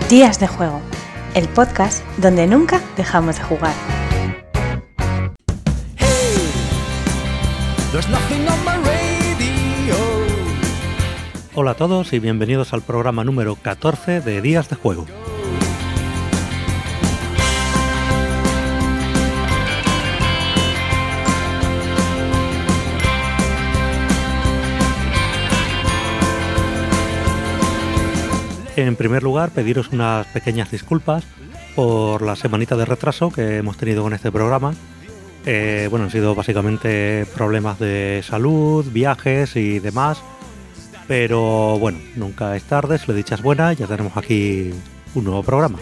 Días de Juego, el podcast donde nunca dejamos de jugar. Hola a todos y bienvenidos al programa número 14 de Días de Juego. En primer lugar, pediros unas pequeñas disculpas por la semanita de retraso que hemos tenido con este programa. Han sido básicamente problemas de salud, viajes y demás. Pero bueno, nunca es tarde, si la dicha es buena, ya tenemos aquí un nuevo programa.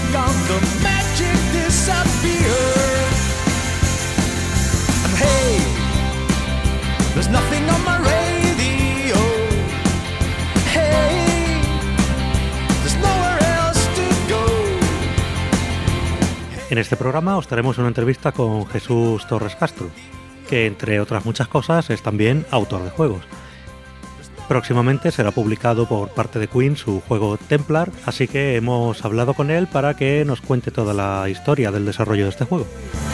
En este programa os traemos una entrevista con Jesús Torres Castro, que entre otras muchas cosas es también autor de juegos. Próximamente será publicado por parte de Queen su juego Templar, así que hemos hablado con él para que nos cuente toda la historia del desarrollo de este juego.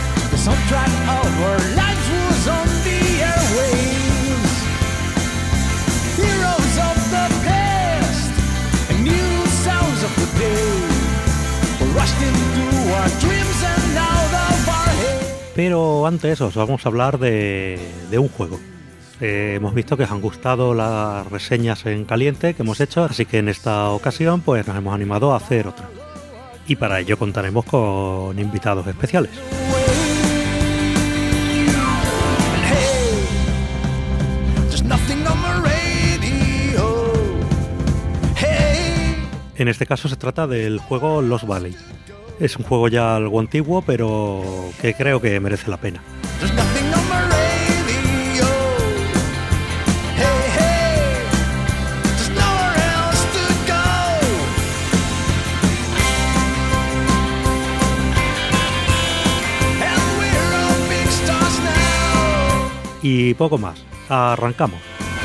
Pero antes os vamos a hablar de un juego. Hemos visto que os han gustado las reseñas en caliente que hemos hecho, así que en esta ocasión pues nos hemos animado a hacer otra. Y para ello contaremos con invitados especiales. En este caso se trata del juego Lost Valley. Es un juego ya algo antiguo, pero que creo que merece la pena. Y poco más. Arrancamos.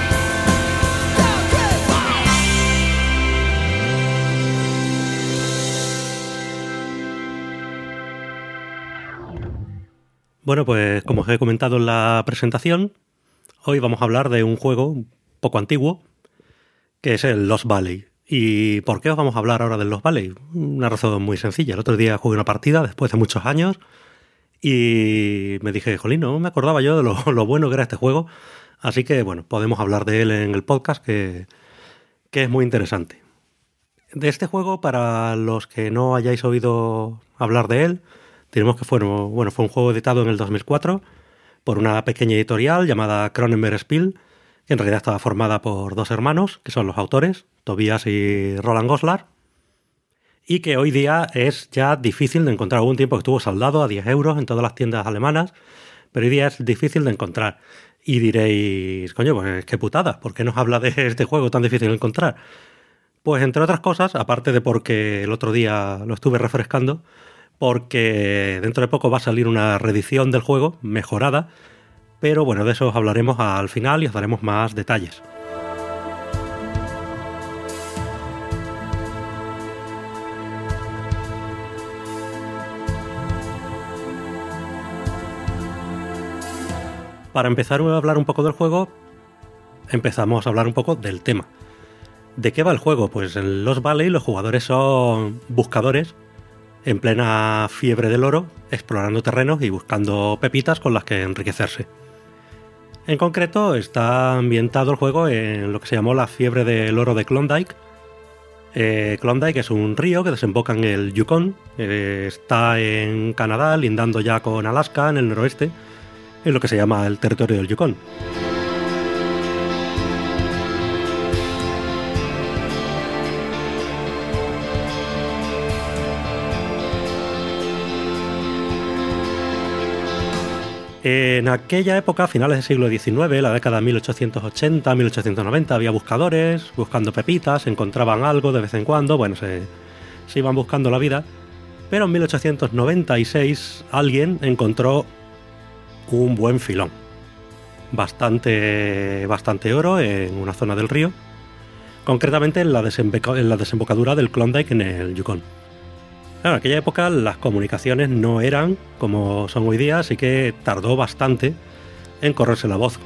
Bueno, pues como os he comentado en la presentación, hoy vamos a hablar de un juego un poco antiguo, que es el Lost Valley. ¿Y por qué os vamos a hablar ahora del Lost Valley? Una razón muy sencilla. El otro día jugué una partida después de muchos años y me dije, jolín, no me acordaba yo de lo bueno que era este juego. Así que, bueno, podemos hablar de él en el podcast, que es muy interesante. De este juego, para los que no hayáis oído hablar de él, diremos que fue un juego editado en el 2004 por una pequeña editorial llamada Cronenberg Spiel, que en realidad estaba formada por dos hermanos, que son los autores, Tobias y Roland Goslar, y que hoy día es ya difícil de encontrar. Hubo un tiempo que estuvo saldado a 10 euros en todas las tiendas alemanas, pero hoy día es difícil de encontrar. Y diréis, coño, pues qué putada, ¿por qué nos habla de este juego tan difícil de encontrar? Pues entre otras cosas, aparte de porque el otro día lo estuve refrescando, porque dentro de poco va a salir una reedición del juego, mejorada, pero bueno, de eso os hablaremos al final y os daremos más detalles. Para empezar a hablar un poco del juego, empezamos a hablar un poco del tema. ¿De qué va el juego? Pues en Lost Valley los jugadores son buscadores en plena fiebre del oro, explorando terrenos y buscando pepitas con las que enriquecerse. En concreto, está ambientado el juego en lo que se llamó la fiebre del oro de Klondike. Klondike es un río que desemboca en el Yukon, está en Canadá, lindando ya con Alaska, en el noroeste, en lo que se llama el territorio del Yukon. En aquella época, a finales del siglo XIX, la década 1880-1890, había buscadores buscando pepitas, encontraban algo de vez en cuando, se iban buscando la vida, pero en 1896 alguien encontró un buen filón. Bastante oro en una zona del río, concretamente en la desembocadura del Klondike en el Yukon. Claro, en aquella época las comunicaciones no eran como son hoy día, así que tardó bastante en correrse la voz.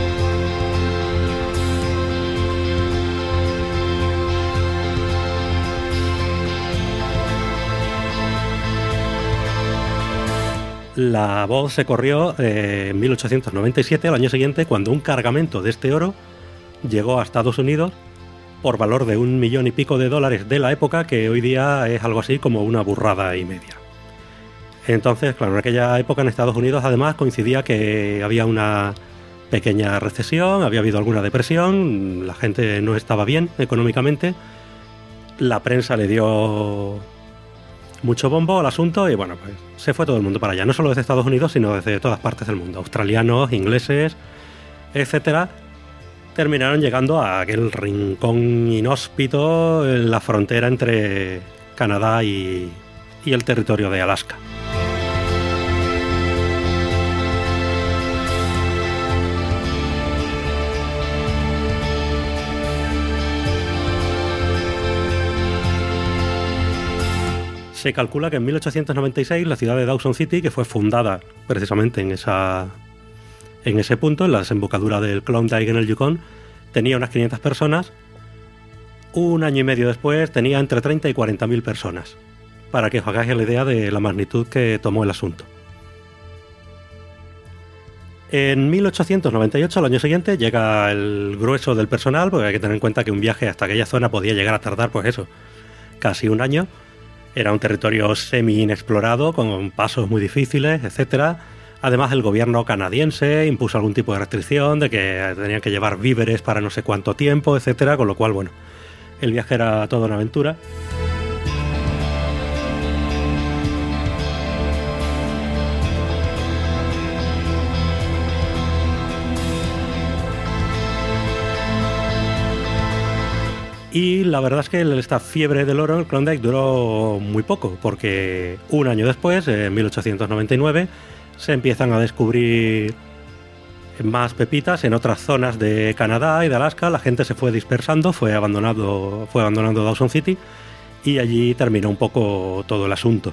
La voz se corrió en 1897, al año siguiente, cuando un cargamento de este oro llegó a Estados Unidos por valor de $1 millón y pico de la época, que hoy día es algo así como una burrada y media. Entonces, claro, en aquella época en Estados Unidos además coincidía que había una pequeña recesión, había habido alguna depresión, la gente no estaba bien económicamente, la prensa le dio mucho bombo al asunto y bueno, pues se fue todo el mundo para allá, no solo desde Estados Unidos, sino desde todas partes del mundo, australianos, ingleses, etcétera. Terminaron llegando a aquel rincón inhóspito en la frontera entre Canadá y el territorio de Alaska. Se calcula que en 1896 la ciudad de Dawson City, que fue fundada precisamente en ese punto, en la desembocadura del Klondike en el Yukon, tenía unas 500 personas. Un año y medio después tenía entre 30 y 40.000 personas, para que os hagáis la idea de la magnitud que tomó el asunto. En 1898, al año siguiente, llega el grueso del personal, porque hay que tener en cuenta que un viaje hasta aquella zona podía llegar a tardar, pues eso, casi un año. Era un territorio semi-inexplorado, con pasos muy difíciles, etcétera. Además, el gobierno canadiense impuso algún tipo de restricción de que tenían que llevar víveres para no sé cuánto tiempo, etcétera. Con lo cual, bueno, el viaje era toda una aventura. Y la verdad es que esta fiebre del oro en el Klondike duró muy poco, porque un año después, en 1899, se empiezan a descubrir más pepitas en otras zonas de Canadá y de Alaska. La gente se fue dispersando, fue abandonando Dawson City y allí terminó un poco todo el asunto.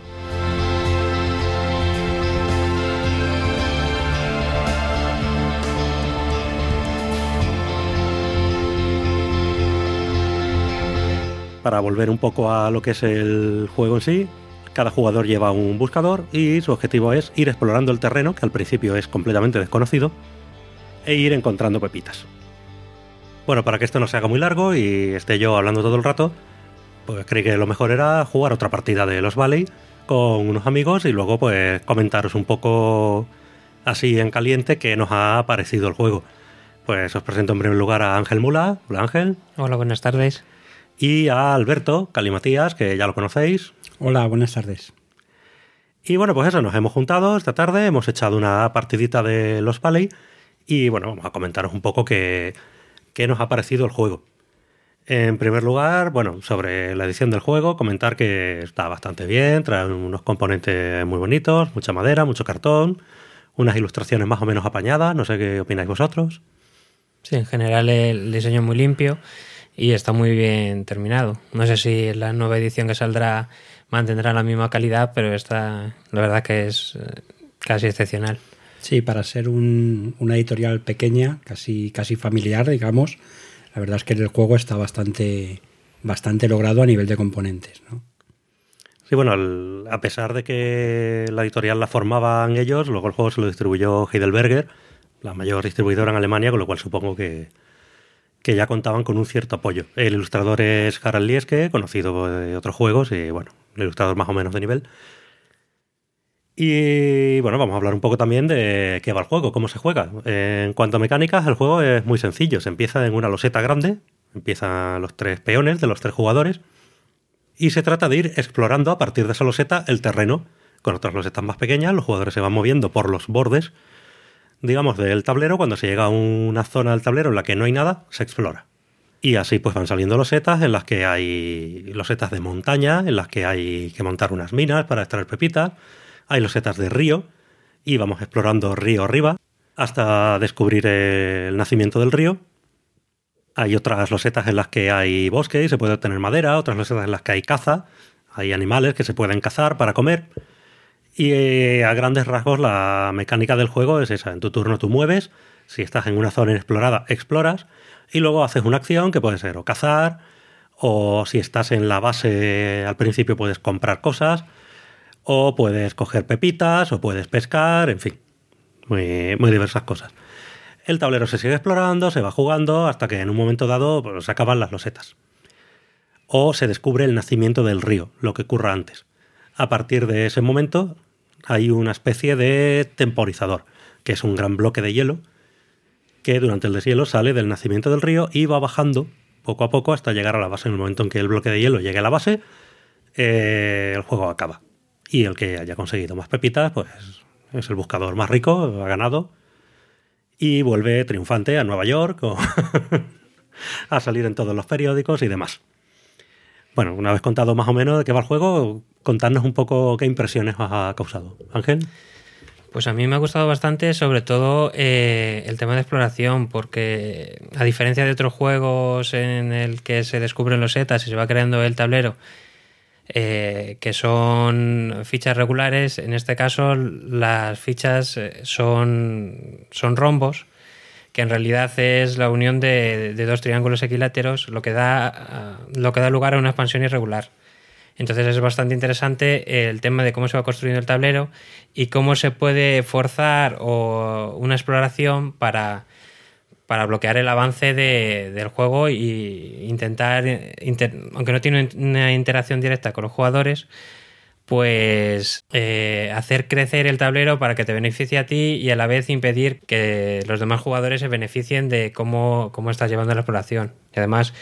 Para volver un poco a lo que es el juego en sí, cada jugador lleva un buscador y su objetivo es ir explorando el terreno, que al principio es completamente desconocido, e ir encontrando pepitas. Bueno, para que esto no se haga muy largo y esté yo hablando todo el rato, pues creí que lo mejor era jugar otra partida de Lost Valley con unos amigos y luego pues comentaros un poco así en caliente qué nos ha parecido el juego. Pues os presento en primer lugar a Ángel Mula. Hola, Ángel. Hola, buenas tardes. Y a Alberto Calimatías, que ya lo conocéis. Hola, buenas tardes. Y bueno, pues eso, nos hemos juntado esta tarde, hemos echado una partidita de Lost Valley y bueno, vamos a comentaros un poco qué nos ha parecido el juego. En primer lugar, bueno, sobre la edición del juego, comentar que está bastante bien, trae unos componentes muy bonitos, mucha madera, mucho cartón, unas ilustraciones más o menos apañadas, no sé qué opináis vosotros. Sí, en general el diseño es muy limpio y está muy bien terminado. No sé si la nueva edición que saldrá mantendrá la misma calidad, pero esta, la verdad que es casi excepcional. Sí, para ser una editorial pequeña, casi familiar, digamos, la verdad es que el juego está bastante logrado a nivel de componentes, ¿no? Sí, bueno, a pesar de que la editorial la formaban ellos, luego el juego se lo distribuyó Heidelberger, la mayor distribuidora en Alemania, con lo cual supongo que ya contaban con un cierto apoyo. El ilustrador es Harald Lieske, conocido de otros juegos, y bueno, un ilustrador más o menos de nivel. Y bueno, vamos a hablar un poco también de qué va el juego, cómo se juega. En cuanto a mecánicas, el juego es muy sencillo. Se empieza en una loseta grande, empiezan los 3 peones de los 3 jugadores, y se trata de ir explorando a partir de esa loseta el terreno. Con otras losetas más pequeñas, los jugadores se van moviendo por los bordes, digamos, del tablero. Cuando se llega a una zona del tablero en la que no hay nada, se explora. Y así pues van saliendo losetas en las que hay losetas de montaña, en las que hay que montar unas minas para extraer pepitas. Hay losetas de río y vamos explorando río arriba hasta descubrir el nacimiento del río. Hay otras losetas en las que hay bosque y se puede obtener madera, otras losetas en las que hay caza, hay animales que se pueden cazar para comer. Y a grandes rasgos la mecánica del juego es esa. En tu turno tú mueves, si estás en una zona inexplorada, exploras, y luego haces una acción que puede ser o cazar, o si estás en la base al principio puedes comprar cosas, o puedes coger pepitas, o puedes pescar, en fin, muy, muy diversas cosas. El tablero se sigue explorando, se va jugando, hasta que en un momento dado pues, se acaban las losetas. O se descubre el nacimiento del río, lo que ocurra antes. A partir de ese momento hay una especie de temporizador, que es un gran bloque de hielo, que durante el deshielo sale del nacimiento del río y va bajando poco a poco hasta llegar a la base. En el momento en que el bloque de hielo llegue a la base, el juego acaba. Y el que haya conseguido más pepitas, pues es el buscador más rico, ha ganado, y vuelve triunfante a Nueva York o a salir en todos los periódicos y demás. Bueno, una vez contado más o menos de qué va el juego, contadnos un poco qué impresiones os ha causado. Ángel. Pues a mí me ha gustado bastante, sobre todo el tema de exploración, porque a diferencia de otros juegos en el que se descubren losetas y se va creando el tablero, que son fichas regulares, en este caso las fichas son rombos, que en realidad es la unión de dos triángulos equiláteros, lo que da lugar a una expansión irregular. Entonces es bastante interesante el tema de cómo se va construyendo el tablero y cómo se puede forzar una exploración para bloquear el avance del juego y intentar, aunque no tiene una interacción directa con los jugadores, pues hacer crecer el tablero para que te beneficie a ti y a la vez impedir que los demás jugadores se beneficien de cómo estás llevando la exploración. Y además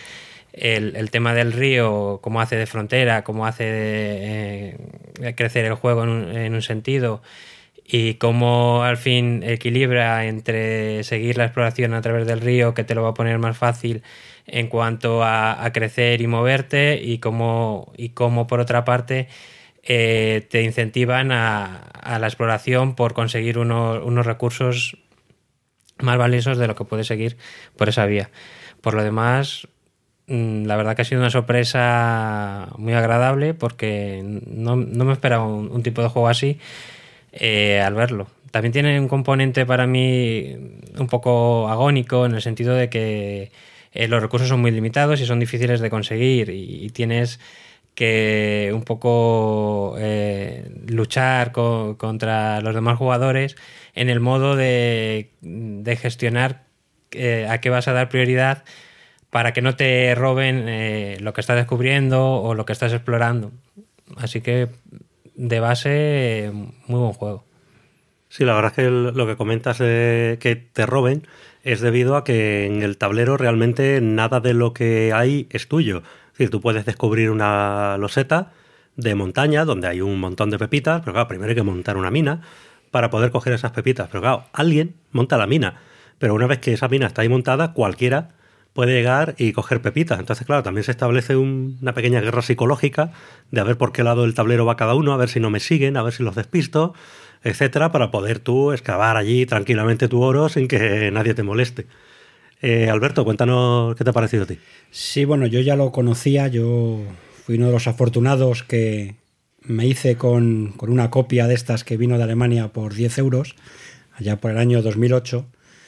el tema del río, cómo hace de frontera, cómo hace crecer el juego en un sentido, y cómo al fin equilibra entre seguir la exploración a través del río, que te lo va a poner más fácil en cuanto a crecer y moverte, y cómo por otra parte te incentivan a la exploración por conseguir unos recursos más valiosos de lo que puedes seguir por esa vía. Por lo demás, la verdad que ha sido una sorpresa muy agradable, porque no me esperaba un tipo de juego así al verlo. También tiene un componente para mí un poco agónico, en el sentido de que los recursos son muy limitados y son difíciles de conseguir, y tienes que un poco luchar contra los demás jugadores en el modo de gestionar a qué vas a dar prioridad para que no te roben lo que estás descubriendo o lo que estás explorando. Así que de base, muy buen juego. Sí, la verdad es que lo que comentas de que te roben es debido a que en el tablero realmente nada de lo que hay es tuyo. Es decir, tú puedes descubrir una loseta de montaña donde hay un montón de pepitas, pero claro, primero hay que montar una mina para poder coger esas pepitas. Pero claro, alguien monta la mina, pero una vez que esa mina está ahí montada, cualquiera puede llegar y coger pepitas. Entonces, claro, también se establece una pequeña guerra psicológica de a ver por qué lado del tablero va cada uno, a ver si no me siguen, a ver si los despisto, etcétera, para poder tú excavar allí tranquilamente tu oro sin que nadie te moleste. Alberto, cuéntanos qué te ha parecido a ti. Sí, bueno, yo ya lo conocía, yo fui uno de los afortunados que me hice con una copia de estas que vino de Alemania por 10 euros, allá por el año 2008,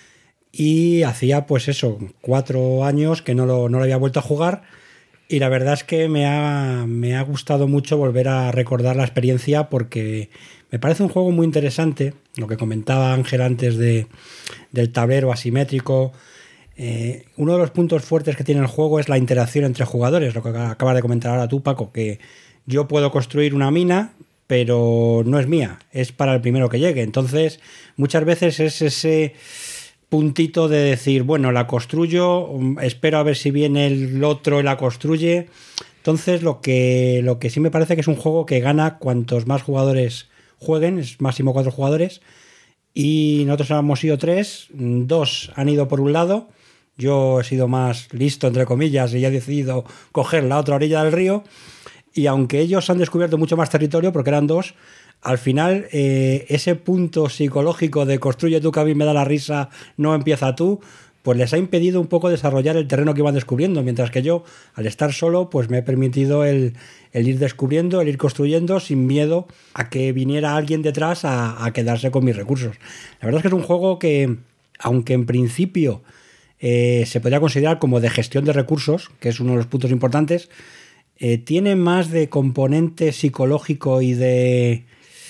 y hacía pues eso, 4 años que no lo había vuelto a jugar, y la verdad es que me ha gustado mucho volver a recordar la experiencia, porque me parece un juego muy interesante, lo que comentaba Ángel antes del tablero asimétrico. Uno de los puntos fuertes que tiene el juego es la interacción entre jugadores, lo que acabas de comentar ahora tú, Paco, que yo puedo construir una mina, pero no es mía, es para el primero que llegue. Entonces, muchas veces es ese puntito de decir, bueno, la construyo, espero a ver si viene el otro y la construye. Entonces, lo que sí me parece que es un juego que gana cuantos más jugadores jueguen, es máximo 4 jugadores, y nosotros hemos sido 3, 2 han ido por un lado, yo he sido más listo, entre comillas, y he decidido coger la otra orilla del río, y aunque ellos han descubierto mucho más territorio, porque eran 2, al final ese punto psicológico de construye tú que a mí me da la risa, no empieza tú, pues les ha impedido un poco desarrollar el terreno que iban descubriendo, mientras que yo, al estar solo, pues me he permitido el ir descubriendo, el ir construyendo sin miedo a que viniera alguien detrás a quedarse con mis recursos. La verdad es que es un juego que, aunque en principio se podría considerar como de gestión de recursos, que es uno de los puntos importantes, tiene más de componente psicológico y de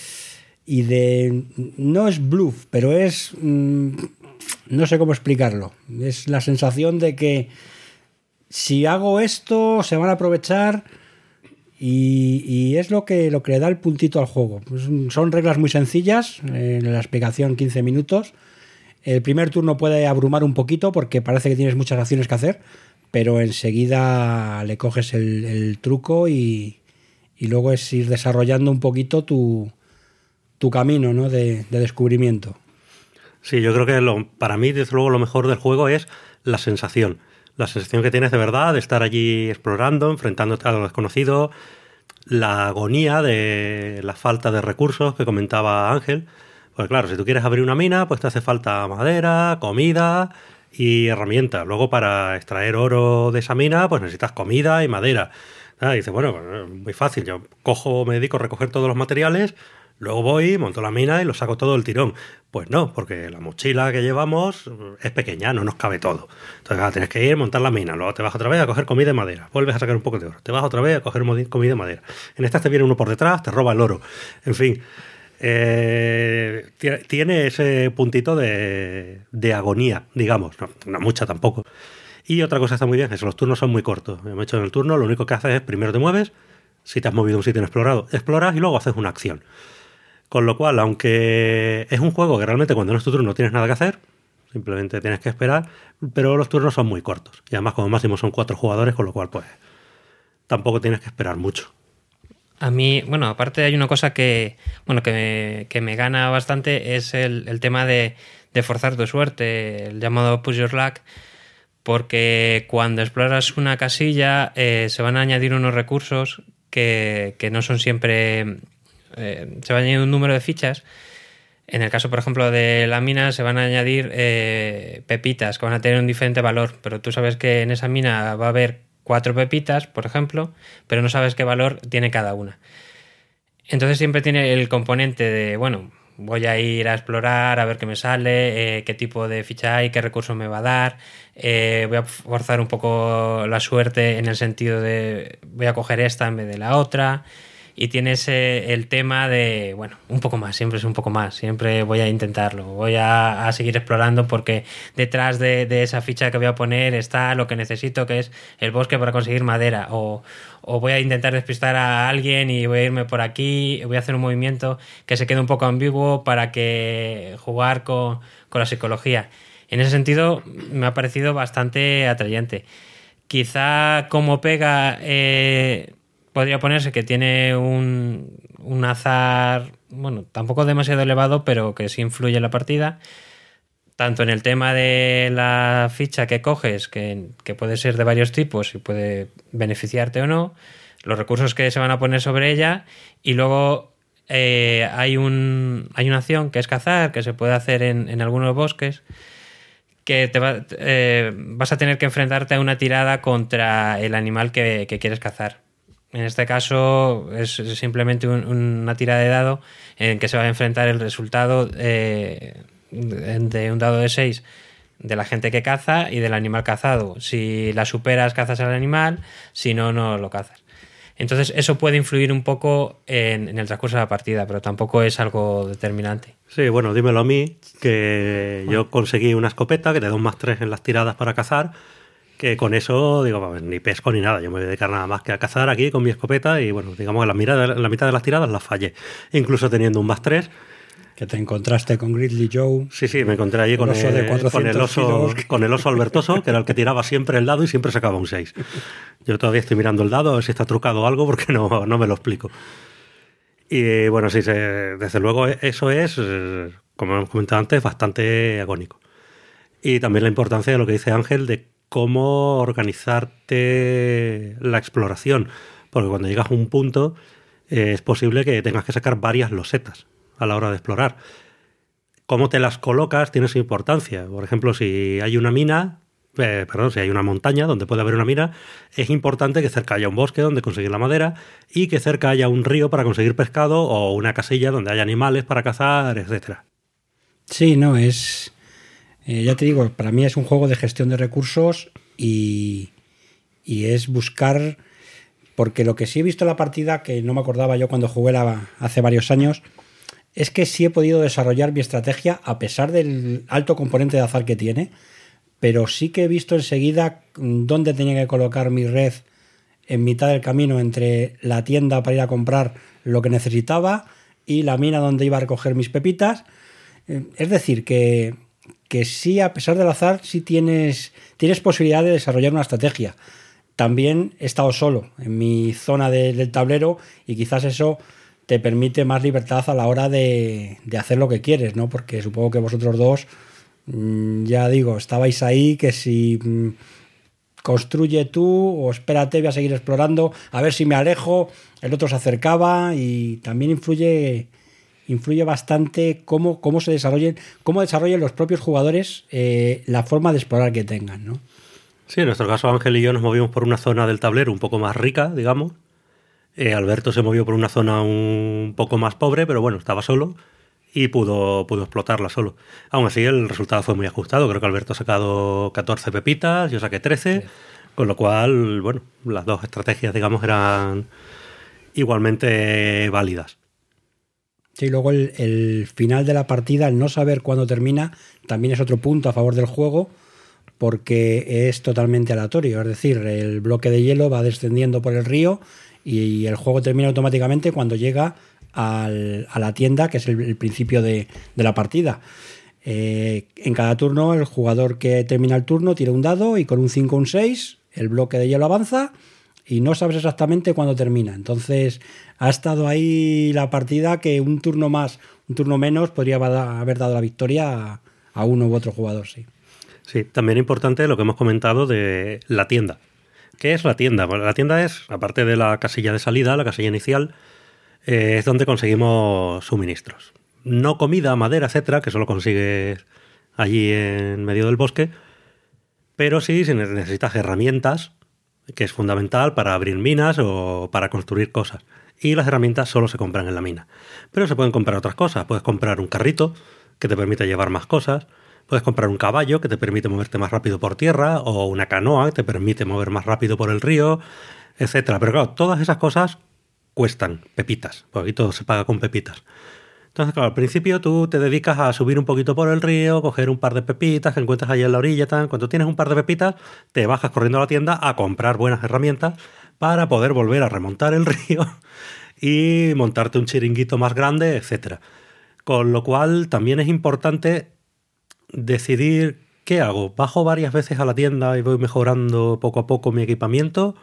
no es bluff, pero es no sé cómo explicarlo. Es la sensación de que si hago esto se van a aprovechar y es lo que le da el puntito al juego. Pues son reglas muy sencillas, en la explicación 15 minutos. El primer turno puede abrumar un poquito porque parece que tienes muchas acciones que hacer, pero enseguida le coges el truco y luego es ir desarrollando un poquito tu camino, ¿no? de descubrimiento. Sí, yo creo que para mí, desde luego, lo mejor del juego es la sensación. La sensación que tienes de verdad de estar allí explorando, enfrentándote a lo desconocido, la agonía de la falta de recursos que comentaba Ángel. Pues claro, si tú quieres abrir una mina, pues te hace falta madera, comida y herramientas. Luego, para extraer oro de esa mina, pues necesitas comida y madera. Y dices, bueno, pues, muy fácil. Yo me dedico a recoger todos los materiales, luego voy, monto la mina y lo saco todo del tirón. Pues no, porque la mochila que llevamos es pequeña, no nos cabe todo. Entonces tienes que ir, montar la mina, luego te vas otra vez a coger comida y madera, vuelves a sacar un poco de oro, te vas otra vez a coger comida y madera. En estas te viene uno por detrás, te roba el oro. En fin, tiene ese puntito de agonía, digamos, no mucha tampoco. Y otra cosa que está muy bien es que los turnos son muy cortos. Hemos hecho en el turno, lo único que haces es primero te mueves, si te has movido a un sitio inexplorado, exploras y luego haces una acción. Con lo cual, aunque es un juego que realmente cuando no es tu turno no tienes nada que hacer, simplemente tienes que esperar, pero los turnos son muy cortos. Y además como máximo son 4 jugadores, con lo cual pues tampoco tienes que esperar mucho. A mí, bueno, aparte hay una cosa que me gana bastante, es el tema de forzar tu suerte, el llamado push your luck, porque cuando exploras una casilla se van a añadir unos recursos que no son siempre... se va a añadir un número de fichas. En el caso, por ejemplo, de la mina, se van a añadir pepitas que van a tener un diferente valor, pero tú sabes que en esa mina va a haber 4 pepitas, por ejemplo, pero no sabes qué valor tiene cada una. Entonces siempre tiene el componente de, bueno, voy a ir a explorar, a ver qué me sale, qué tipo de ficha hay, qué recurso me va a dar, voy a forzar un poco la suerte en el sentido de voy a coger esta en vez de la otra. Y tienes el tema de, bueno, un poco más, siempre es un poco más, siempre voy a intentarlo, voy a seguir explorando porque detrás de esa ficha que voy a poner está lo que necesito, que es el bosque para conseguir madera, o voy a intentar despistar a alguien y voy a irme por aquí, voy a hacer un movimiento que se quede un poco ambiguo para que jugar con la psicología. En ese sentido me ha parecido bastante atrayente. Quizá como pega... podría ponerse que tiene un azar, bueno, tampoco demasiado elevado, pero que sí influye en la partida, tanto en el tema de la ficha que coges, que puede ser de varios tipos y puede beneficiarte o no, los recursos que se van a poner sobre ella, y luego hay una acción que es cazar, que se puede hacer en algunos bosques, que vas a tener que enfrentarte a una tirada contra el animal que quieres cazar. En este caso es simplemente una tira de dado en que se va a enfrentar el resultado de un dado de 6 de la gente que caza y del animal cazado. Si la superas, cazas al animal, si no, no lo cazas. Entonces eso puede influir un poco en el transcurso de la partida, pero tampoco es algo determinante. Sí, bueno, dímelo a mí, que yo conseguí una escopeta que te da un +3 en las tiradas para cazar, que con eso, digo, ni pesco ni nada, yo me voy a dedicar nada más que a cazar aquí con mi escopeta y bueno, digamos que la mitad de las tiradas las fallé, incluso teniendo un +3. Que te encontraste con Grizzly Joe. Sí, me encontré allí con el oso albertoso, que era el que tiraba siempre el dado y siempre sacaba un 6. Yo todavía estoy mirando el dado a ver si está trucado o algo porque no me lo explico. Y bueno, sí, desde luego eso es, como hemos comentado antes, bastante agónico. Y también la importancia de lo que dice Ángel de cómo organizarte la exploración, porque cuando llegas a un punto es posible que tengas que sacar varias losetas a la hora de explorar. cómo te las colocas tiene su importancia. Por ejemplo, si hay una mina, si hay una montaña donde puede haber una mina, es importante que cerca haya un bosque donde conseguir la madera y que cerca haya un río para conseguir pescado o una casilla donde haya animales para cazar, etcétera. Sí, no, es... ya te digo, para mí es un juego de gestión de recursos y es buscar... Porque lo que sí he visto en la partida, que no me acordaba yo cuando jugué hace varios años, es que sí he podido desarrollar mi estrategia a pesar del alto componente de azar que tiene, pero sí que he visto enseguida dónde tenía que colocar mi red en mitad del camino entre la tienda para ir a comprar lo que necesitaba y la mina donde iba a recoger mis pepitas. Es decir, que sí, a pesar del azar, sí tienes posibilidad de desarrollar una estrategia. También he estado solo en mi zona del tablero y quizás eso te permite más libertad a la hora de hacer lo que quieres, ¿no? Porque supongo que vosotros dos, ya digo, estabais ahí que si construye tú o espérate, voy a seguir explorando, a ver si me alejo, el otro se acercaba y también influye bastante cómo desarrollen los propios jugadores la forma de explorar que tengan, ¿no? Sí, en nuestro caso Ángel y yo nos movimos por una zona del tablero un poco más rica, digamos. Alberto se movió por una zona un poco más pobre, pero bueno, estaba solo y pudo explotarla solo. Aún así, el resultado fue muy ajustado. Creo que Alberto ha sacado 14 pepitas, yo saqué 13, sí. Con lo cual, bueno, las dos estrategias, digamos, eran igualmente válidas. Sí, luego el final de la partida, el no saber cuándo termina, también es otro punto a favor del juego, porque es totalmente aleatorio. Es decir, el bloque de hielo va descendiendo por el río y el juego termina automáticamente cuando llega a la tienda, que es el principio de la partida. En cada turno, el jugador que termina el turno tira un dado y con un 5 o un 6 el bloque de hielo avanza y no sabes exactamente cuándo termina. Entonces ha estado ahí la partida que un turno más, un turno menos podría haber dado la victoria a uno u otro jugador, sí. Sí, también importante lo que hemos comentado de la tienda. ¿Qué es la tienda? Bueno, la tienda es, aparte de la casilla de salida, la casilla inicial, es donde conseguimos suministros. No comida, madera, etcétera, que eso lo consigues allí en medio del bosque, pero sí, si necesitas herramientas, que es fundamental para abrir minas o para construir cosas. Y las herramientas solo se compran en la mina. Pero se pueden comprar otras cosas. Puedes comprar un carrito que te permite llevar más cosas. Puedes comprar un caballo que te permite moverte más rápido por tierra, o una canoa que te permite mover más rápido por el río, etcétera. Pero claro, todas esas cosas cuestan pepitas, porque aquí todo se paga con pepitas. Entonces, claro, al principio tú te dedicas a subir un poquito por el río, coger un par de pepitas que encuentras allí en la orilla, tal. Cuando tienes un par de pepitas, te bajas corriendo a la tienda a comprar buenas herramientas para poder volver a remontar el río y montarte un chiringuito más grande, etcétera. Con lo cual también es importante decidir qué hago. ¿Bajo varias veces a la tienda y voy mejorando poco a poco mi equipamiento?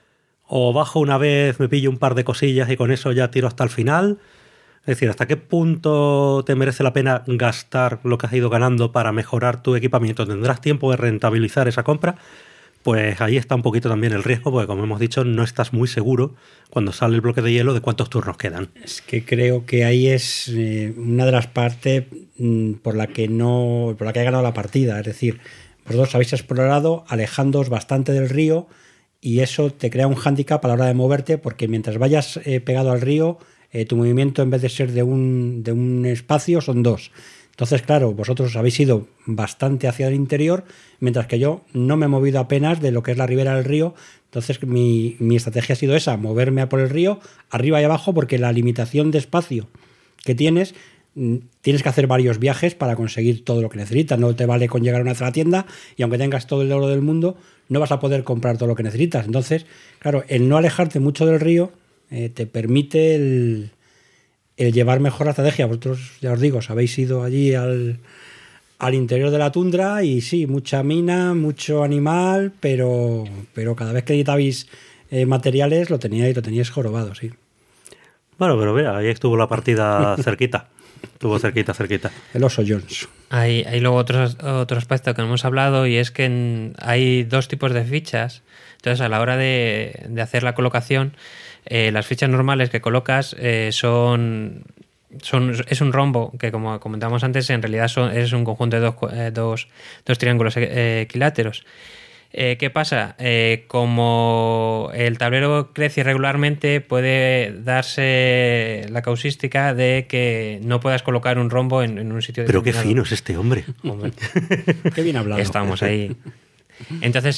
¿O bajo una vez, me pillo un par de cosillas y con eso ya tiro hasta el final? Es decir, ¿hasta qué punto te merece la pena gastar lo que has ido ganando para mejorar tu equipamiento? ¿Tendrás tiempo de rentabilizar esa compra? Pues ahí está un poquito también el riesgo, porque como hemos dicho, no estás muy seguro cuando sale el bloque de hielo de cuántos turnos quedan. Es que creo que ahí es una de las partes por la que he ganado la partida. Es decir, vosotros habéis explorado alejándoos bastante del río y eso te crea un hándicap a la hora de moverte, porque mientras vayas pegado al río, tu movimiento en vez de ser de un espacio son dos. Entonces, claro, vosotros habéis ido bastante hacia el interior, mientras que yo no me he movido apenas de lo que es la ribera del río. Entonces, mi estrategia ha sido esa, moverme por el río, arriba y abajo, porque la limitación de espacio que tienes que hacer varios viajes para conseguir todo lo que necesitas. No te vale con llegar a una tienda y aunque tengas todo el oro del mundo, no vas a poder comprar todo lo que necesitas. Entonces, claro, el no alejarte mucho del río te permite el llevar mejor la estrategia. Vosotros, ya os digo, os habéis ido allí al interior de la tundra y sí, mucha mina, mucho animal, pero cada vez que necesitabais materiales lo teníais jorobado, sí. Bueno, pero mira, ahí estuvo la partida cerquita. Estuvo cerquita. El oso Jones. Hay luego otro aspecto que no hemos hablado, y es que hay dos tipos de fichas. Entonces, a la hora de hacer la colocación, las fichas normales que colocas son es un rombo que, como comentamos antes, en realidad es un conjunto de dos triángulos equiláteros. ¿Qué pasa? Como el tablero crece irregularmente, puede darse la causística de que no puedas colocar un rombo en un sitio Pero determinado. qué fino es este hombre. Qué bien hablado. Estamos ahí. Entonces,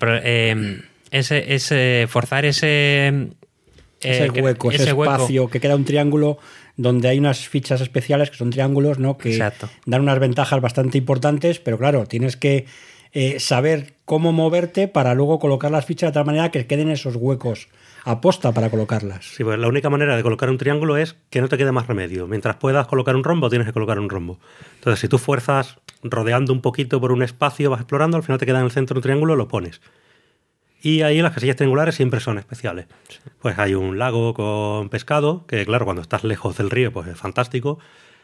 forzar ese hueco, ese espacio, que queda un triángulo donde hay unas fichas especiales que son triángulos, ¿no? Que Exacto. dan unas ventajas bastante importantes, pero claro, tienes que saber cómo moverte para luego colocar las fichas de tal manera que queden esos huecos aposta para colocarlas. Sí, pues la única manera de colocar un triángulo es que no te quede más remedio. Mientras puedas colocar un rombo, tienes que colocar un rombo. Entonces, si tú fuerzas rodeando un poquito por un espacio, vas explorando, al final te queda en el centro un triángulo, lo pones. Y ahí las casillas triangulares siempre son especiales. Pues hay un lago con pescado, que claro, cuando estás lejos del río, pues es fantástico.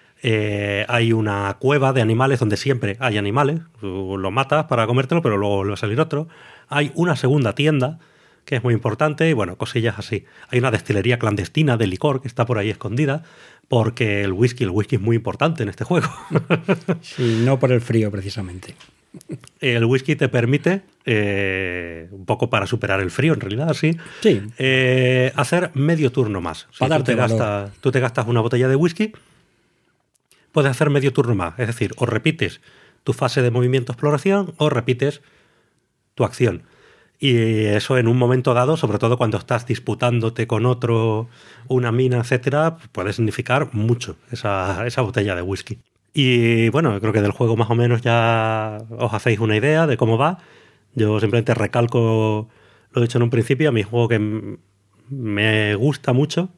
Hay una cueva de animales donde siempre hay animales. Tú lo matas para comértelo, pero luego vuelve a salir otro. Hay una segunda tienda, que es muy importante, y bueno, cosillas así. Hay una destilería clandestina de licor que está por ahí escondida, porque el whisky es muy importante en este juego. Sí, no por el frío, precisamente. El whisky te permite, un poco para superar el frío, en realidad, sí, hacer medio turno más. Si tú te gastas una botella de whisky, puedes hacer medio turno más. Es decir, o repites tu fase de movimiento exploración o repites tu acción. Y eso en un momento dado, sobre todo cuando estás disputándote con otro, una mina, etcétera, puede significar mucho esa botella de whisky. Y bueno, creo que del juego más o menos ya os hacéis una idea de cómo va. Yo simplemente recalco lo he dicho en un principio, a mí es un juego que me gusta mucho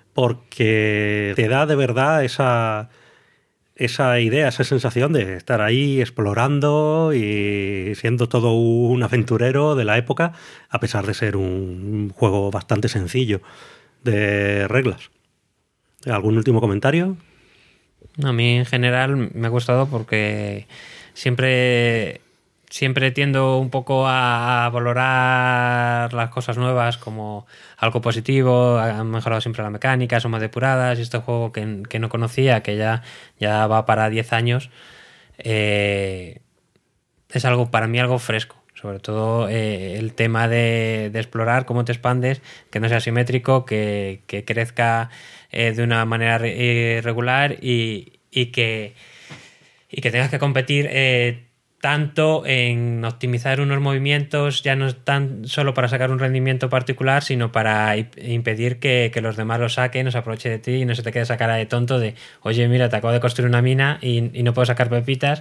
porque te da de verdad esa idea, esa sensación de estar ahí explorando y siendo todo un aventurero de la época, a pesar de ser un juego bastante sencillo de reglas. ¿Algún último comentario? A mí en general me ha gustado porque siempre tiendo un poco a valorar las cosas nuevas como algo positivo. Han mejorado siempre la mecánica, son más depuradas, y este juego que no conocía, que ya va para 10 años, es algo para mí algo fresco. Sobre todo el tema de explorar, cómo te expandes, que no sea simétrico, que crezca de una manera irregular y que tengas que competir tanto en optimizar unos movimientos, ya no tan solo para sacar un rendimiento particular, sino para impedir que los demás lo saquen, no se aproveche de ti y no se te quede esa cara de tonto de oye, mira, te acabo de construir una mina y no puedo sacar pepitas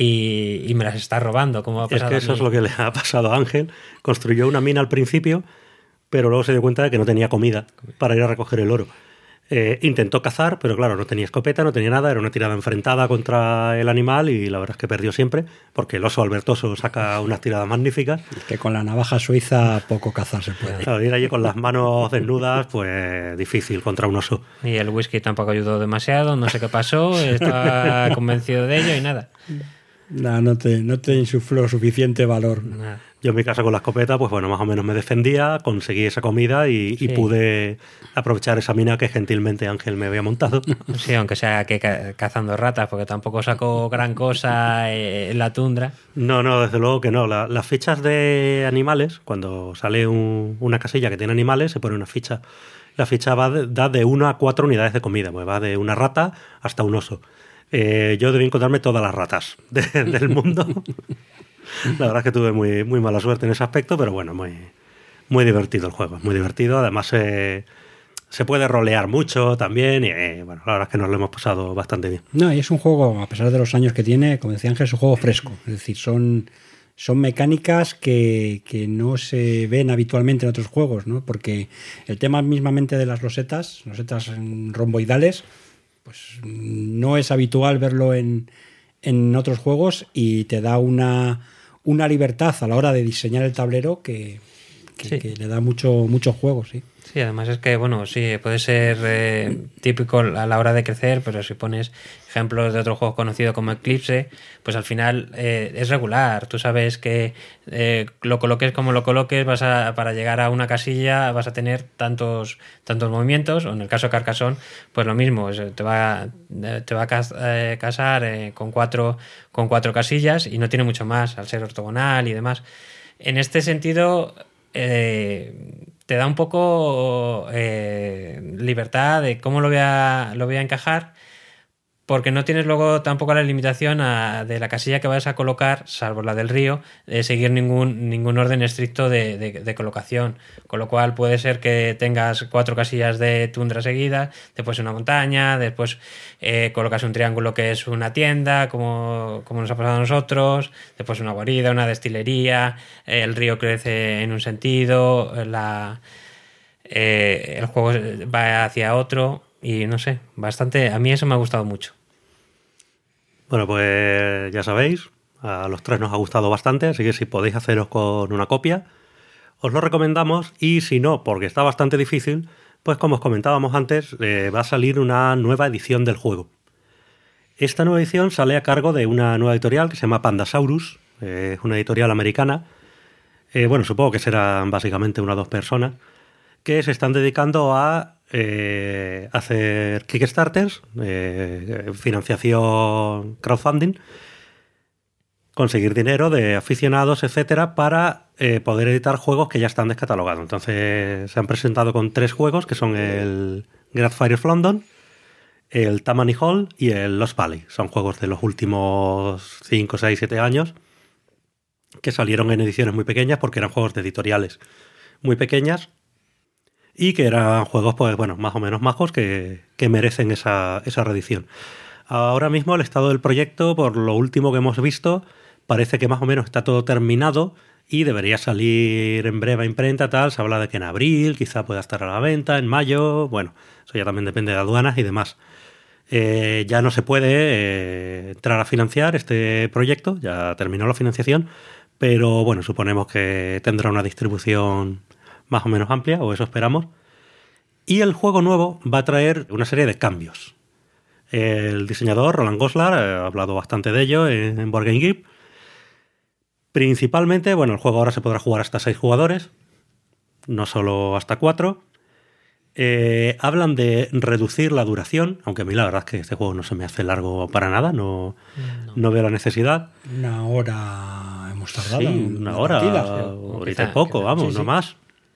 y me las estás robando. Como ha pasado es que eso es lo que le ha pasado a Ángel. Construyó una mina al principio, pero luego se dio cuenta de que no tenía comida para ir a recoger el oro. Intentó cazar, pero claro, no tenía escopeta, no tenía nada, era una tirada enfrentada contra el animal y la verdad es que perdió siempre, porque el oso albertoso saca unas tiradas magníficas. Es que con la navaja suiza poco cazar se puede. Claro, ir allí con las manos desnudas, pues difícil contra un oso. Y el whisky tampoco ayudó demasiado, no sé qué pasó, estaba convencido de ello y nada. No te insufló suficiente valor. Nada. Yo en mi casa con la escopeta, pues bueno, más o menos me defendía, conseguí esa comida y pude aprovechar esa mina que gentilmente Ángel me había montado. Sí, aunque sea que cazando ratas, porque tampoco sacó gran cosa en la tundra. No, desde luego que no. Las fichas de animales, cuando sale una casilla que tiene animales, se pone una ficha. La ficha da de 1 a 4 unidades de comida, pues va de una rata hasta un oso. Yo debí encontrarme todas las ratas del mundo. La verdad es que tuve muy, muy mala suerte en ese aspecto, pero bueno, muy, muy divertido el juego, muy divertido. Además se puede rolear mucho también y bueno, la verdad es que nos lo hemos pasado bastante bien. No, y es un juego, a pesar de los años que tiene, como decía Ángel, es un juego fresco. Es decir, son mecánicas que no se ven habitualmente en otros juegos, ¿no? Porque el tema mismamente de las losetas romboidales, pues no es habitual verlo en otros juegos y te da una libertad a la hora de diseñar el tablero que Sí. que le da mucho juego, sí. Sí, además es que, bueno, sí, puede ser típico a la hora de crecer, pero si pones ejemplos de otro juego conocido como Eclipse, pues al final es regular. Tú sabes que lo coloques como lo coloques, para llegar a una casilla vas a tener tantos movimientos, o en el caso de Carcassonne, pues lo mismo, te va a casar con cuatro casillas y no tiene mucho más, al ser ortogonal y demás. En este sentido, te da un poco libertad de cómo lo voy a encajar, porque no tienes luego tampoco la limitación de la casilla que vas a colocar, salvo la del río, de seguir ningún orden estricto de colocación. Con lo cual puede ser que tengas 4 casillas de tundra seguidas, después una montaña, después colocas un triángulo que es una tienda, como nos ha pasado a nosotros, después una guarida, una destilería, el río crece en un sentido, el juego va hacia otro, y no sé, bastante. A mí eso me ha gustado mucho. Bueno, pues ya sabéis, a los 3 nos ha gustado bastante, así que si podéis haceros con una copia, os lo recomendamos, y si no, porque está bastante difícil, pues como os comentábamos antes, va a salir una nueva edición del juego. Esta nueva edición sale a cargo de una nueva editorial que se llama Pandasaurus, es una editorial americana. Bueno, supongo que serán básicamente 1 o 2 personas que se están dedicando a hacer Kickstarters, financiación, crowdfunding, conseguir dinero de aficionados, etcétera, para poder editar juegos que ya están descatalogados. Entonces se han presentado con 3 juegos, que son el Great Fire of London, el Tammany Hall y el Lost Valley. Son juegos de los últimos 5, 6, 7 años que salieron en ediciones muy pequeñas, porque eran juegos de editoriales muy pequeñas y que eran juegos, pues bueno, más o menos majos, que merecen esa reedición. Ahora mismo el estado del proyecto, por lo último que hemos visto, parece que más o menos está todo terminado y debería salir en breve a imprenta, tal. Se habla de que en abril quizá pueda estar a la venta, en mayo. Bueno, eso ya también depende de aduanas y demás. Ya no se puede entrar a financiar este proyecto, ya terminó la financiación, pero bueno, suponemos que tendrá una distribución más o menos amplia, o eso esperamos. Y el juego nuevo va a traer una serie de cambios. El diseñador, Roland Goslar, ha hablado bastante de ello en Board Game Geek. Principalmente, bueno, el juego ahora se podrá jugar hasta 6 jugadores, no solo hasta 4. Hablan de reducir la duración, aunque a mí la verdad es que este juego no se me hace largo para nada, no veo la necesidad. 1 hora hemos tardado. Sí, 1 hora, ahorita es poco, vamos, sí, no más.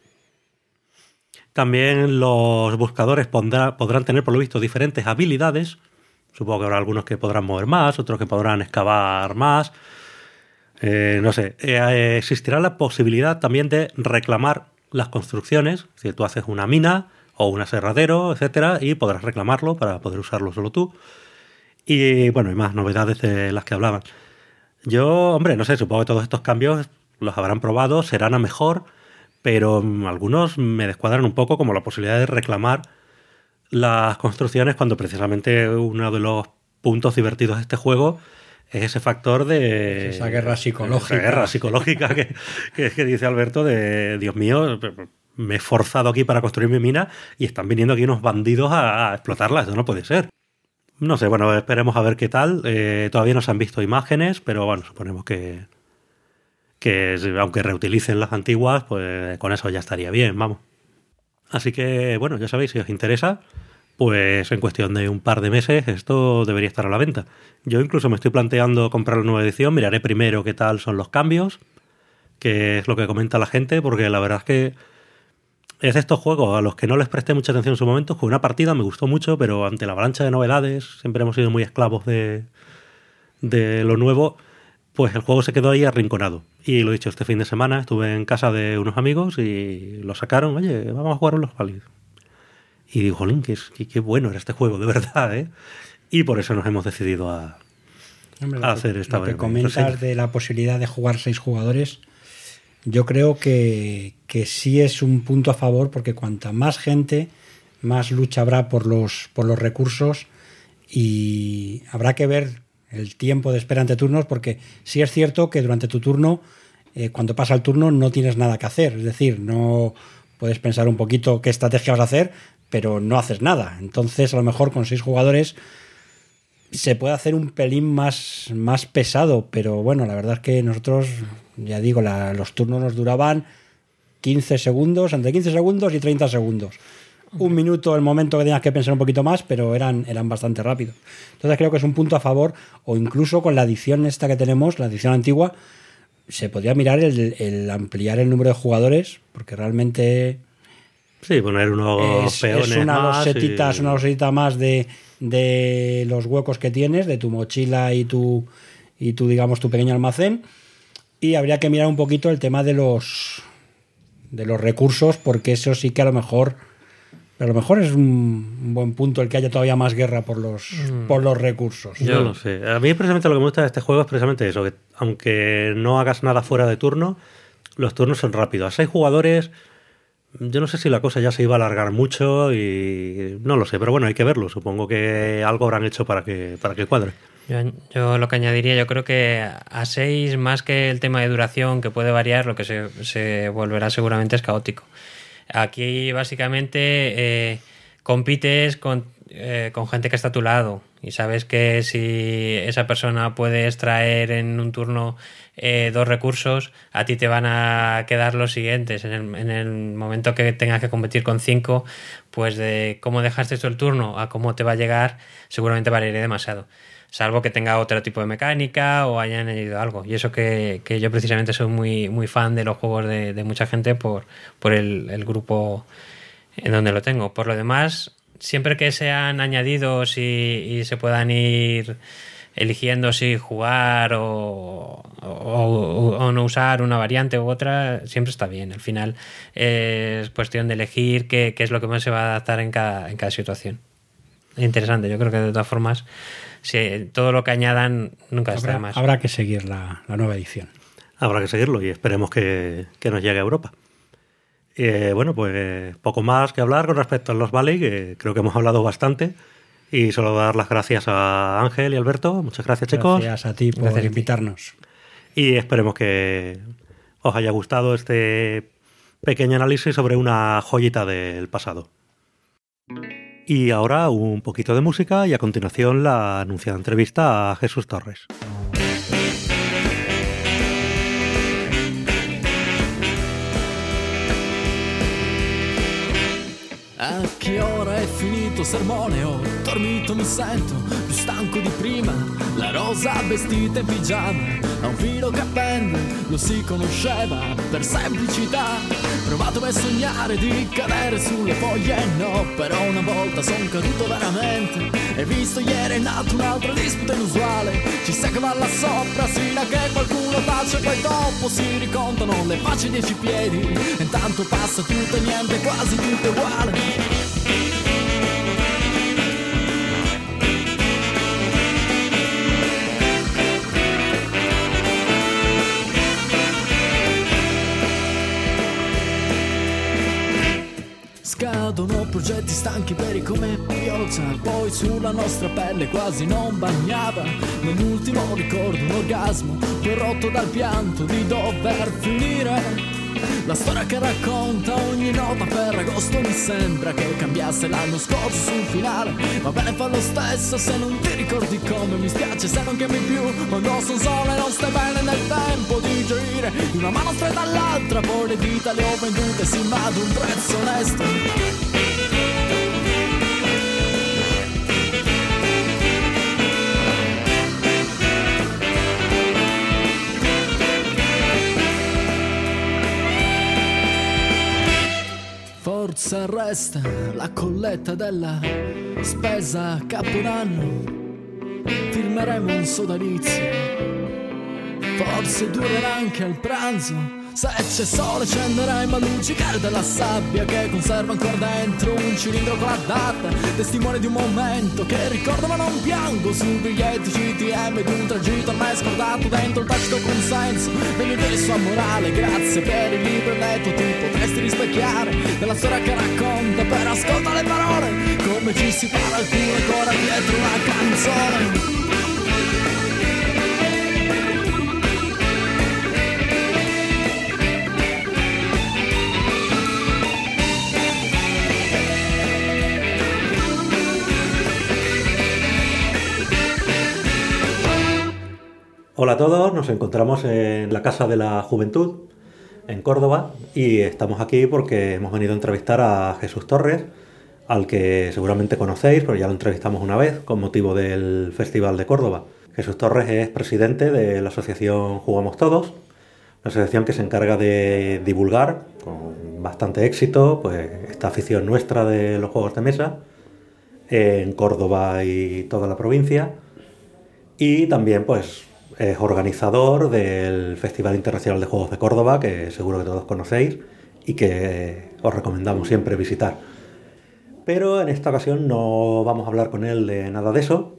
También los buscadores podrán tener, por lo visto, diferentes habilidades. Supongo que habrá algunos que podrán mover más, otros que podrán excavar más. No sé. Existirá la posibilidad también de reclamar las construcciones. Si tú haces una mina o un aserradero, etcétera, y podrás reclamarlo para poder usarlo solo tú. Y bueno, hay más novedades de las que hablaban. Yo, hombre, no sé, supongo que todos estos cambios los habrán probado, serán a mejor, pero algunos me descuadran un poco, como la posibilidad de reclamar las construcciones, cuando precisamente uno de los puntos divertidos de este juego es ese factor de... Esa guerra psicológica. Esa guerra psicológica que dice Alberto, de Dios mío, me he esforzado aquí para construir mi mina y están viniendo aquí unos bandidos a explotarla. Eso no puede ser. No sé, bueno, esperemos a ver qué tal. Todavía no se han visto imágenes, pero bueno, suponemos que aunque reutilicen las antiguas, pues con eso ya estaría bien, vamos. Así que, bueno, ya sabéis, si os interesa, pues en cuestión de un par de meses esto debería estar a la venta. Yo incluso me estoy planteando comprar la nueva edición, miraré primero qué tal son los cambios, qué es lo que comenta la gente, porque la verdad es que es de estos juegos a los que no les presté mucha atención en su momento. Jugué una partida, me gustó mucho, pero ante la avalancha de novedades, siempre hemos sido muy esclavos de lo nuevo, pues el juego se quedó ahí arrinconado. Y lo he dicho, este fin de semana estuve en casa de unos amigos y lo sacaron, oye, vamos a jugar a los Valleys. Y digo, jolín, qué bueno era este juego, de verdad, ¿eh? Y por eso nos hemos decidido a hacer esta Lo que comentas de la posibilidad de jugar 6 jugadores, yo creo que sí es un punto a favor, porque cuanta más gente, más lucha habrá por los recursos, y habrá que ver el tiempo de espera entre turnos, porque sí es cierto que durante tu turno cuando pasa el turno no tienes nada que hacer. Es decir, no puedes pensar un poquito qué estrategia vas a hacer, pero no haces nada. Entonces, a lo mejor con 6 jugadores se puede hacer un pelín más pesado, pero bueno, la verdad es que nosotros, ya digo, los turnos nos duraban 15 segundos, entre 15 segundos y 30 segundos. Un minuto el momento que tenías que pensar un poquito más, pero eran bastante rápidos. Entonces creo que es un punto a favor, o incluso con la edición esta que tenemos, la edición antigua, se podría mirar el ampliar el número de jugadores, porque realmente... Sí, poner unos peones es una más losetita más de los huecos que tienes, de tu mochila y tu digamos tu pequeño almacén, y habría que mirar un poquito el tema de los recursos, porque eso sí que a lo mejor es un buen punto el que haya todavía más guerra por los recursos. Yo no sé. A mí precisamente lo que me gusta de este juego es precisamente eso, que aunque no hagas nada fuera de turno, los turnos son rápidos. A 6 jugadores... Yo no sé si la cosa ya se iba a alargar mucho y no lo sé, pero bueno, hay que verlo. Supongo que algo habrán hecho para que cuadre. Yo lo que añadiría, yo creo que a 6, más que el tema de duración, que puede variar, lo que se volverá seguramente es caótico. Aquí básicamente compites con gente que está a tu lado y sabes que si esa persona puede extraer en un turno 2 recursos, a ti te van a quedar los siguientes. En el momento que tengas que competir con 5, pues de cómo dejaste esto el turno a cómo te va a llegar, seguramente variará demasiado. Salvo que tenga otro tipo de mecánica o hayan añadido algo. Y eso que yo precisamente soy muy, muy fan de los juegos de mucha gente por el grupo en donde lo tengo. Por lo demás, siempre que sean añadidos y se puedan ir eligiendo si jugar o no usar una variante u otra, siempre está bien. Al final es cuestión de elegir qué es lo que más se va a adaptar en cada situación. Interesante, yo creo que de todas formas, si todo lo que añadan nunca está de más. Habrá que seguir la nueva edición. Habrá que seguirlo y esperemos que nos llegue a Europa. Bueno, pues poco más que hablar con respecto a los Valley, que creo que hemos hablado bastante. Y solo dar las gracias a Ángel y Alberto. Muchas gracias, chicos. Gracias a ti por invitarnos. Y esperemos que os haya gustado este pequeño análisis sobre una joyita del pasado. Y ahora un poquito de música y a continuación la anunciada entrevista a Jesús Torres. A che ora è finito il sermone? Ho dormito, mi sento più stanco di prima. La rosa vestita in pigiama, ha un filo che pende, lo si conosceva per semplicità. Provato per sognare di cadere sulle foglie, no, però una volta son caduto veramente. E visto ieri è nata un'altra disputa inusuale. Ci sa che va là sopra, sino a che qualcuno tace, poi dopo si ricontano le facce 10 piedi. E intanto passa tutto e niente, quasi tutto uguale. Scadono progetti stanchi veri come pioggia, poi sulla nostra pelle quasi non bagnava. Nell'ultimo ricordo un orgasmo, poi rotto dal pianto di dover finire. La storia che racconta ogni nota per agosto mi sembra che cambiasse l'anno scorso sul finale. Va bene, fa lo stesso se non ti ricordi come mi spiace se non chiami più quando son sole, non stai bene nel tempo di gioire di una mano stretta all'altra, poi le dita le ho vendute sì ma ad un prezzo onesto. Forse resta la colletta della spesa a Capodanno, firmeremo un sodalizio, forse durerà anche al pranzo. Se c'è sole scenderemo a luccicare della sabbia che conserva ancora dentro un cilindro con la data, testimone di un momento che ricordo ma non piango, sul biglietto CTM di un tragitto ormai scordato dentro il tacito consenso dell'universo amorale. Grazie per il libro letto, tu potresti rispecchiare della storia che racconta, però ascolta le parole come ci si parla alcune ancora dietro una canzone. Hola a todos, nos encontramos en la Casa de la Juventud, en Córdoba, y estamos aquí porque hemos venido a entrevistar a Jesús Torres, al que seguramente conocéis, pero ya lo entrevistamos una vez con motivo del Festival de Córdoba. Jesús Torres es presidente de la asociación Jugamos Todos, una asociación que se encarga de divulgar con bastante éxito pues esta afición nuestra de los juegos de mesa en Córdoba y toda la provincia, y también pues es organizador del Festival Internacional de Juegos de Córdoba, que seguro que todos conocéis y que os recomendamos siempre visitar. Pero en esta ocasión no vamos a hablar con él de nada de eso,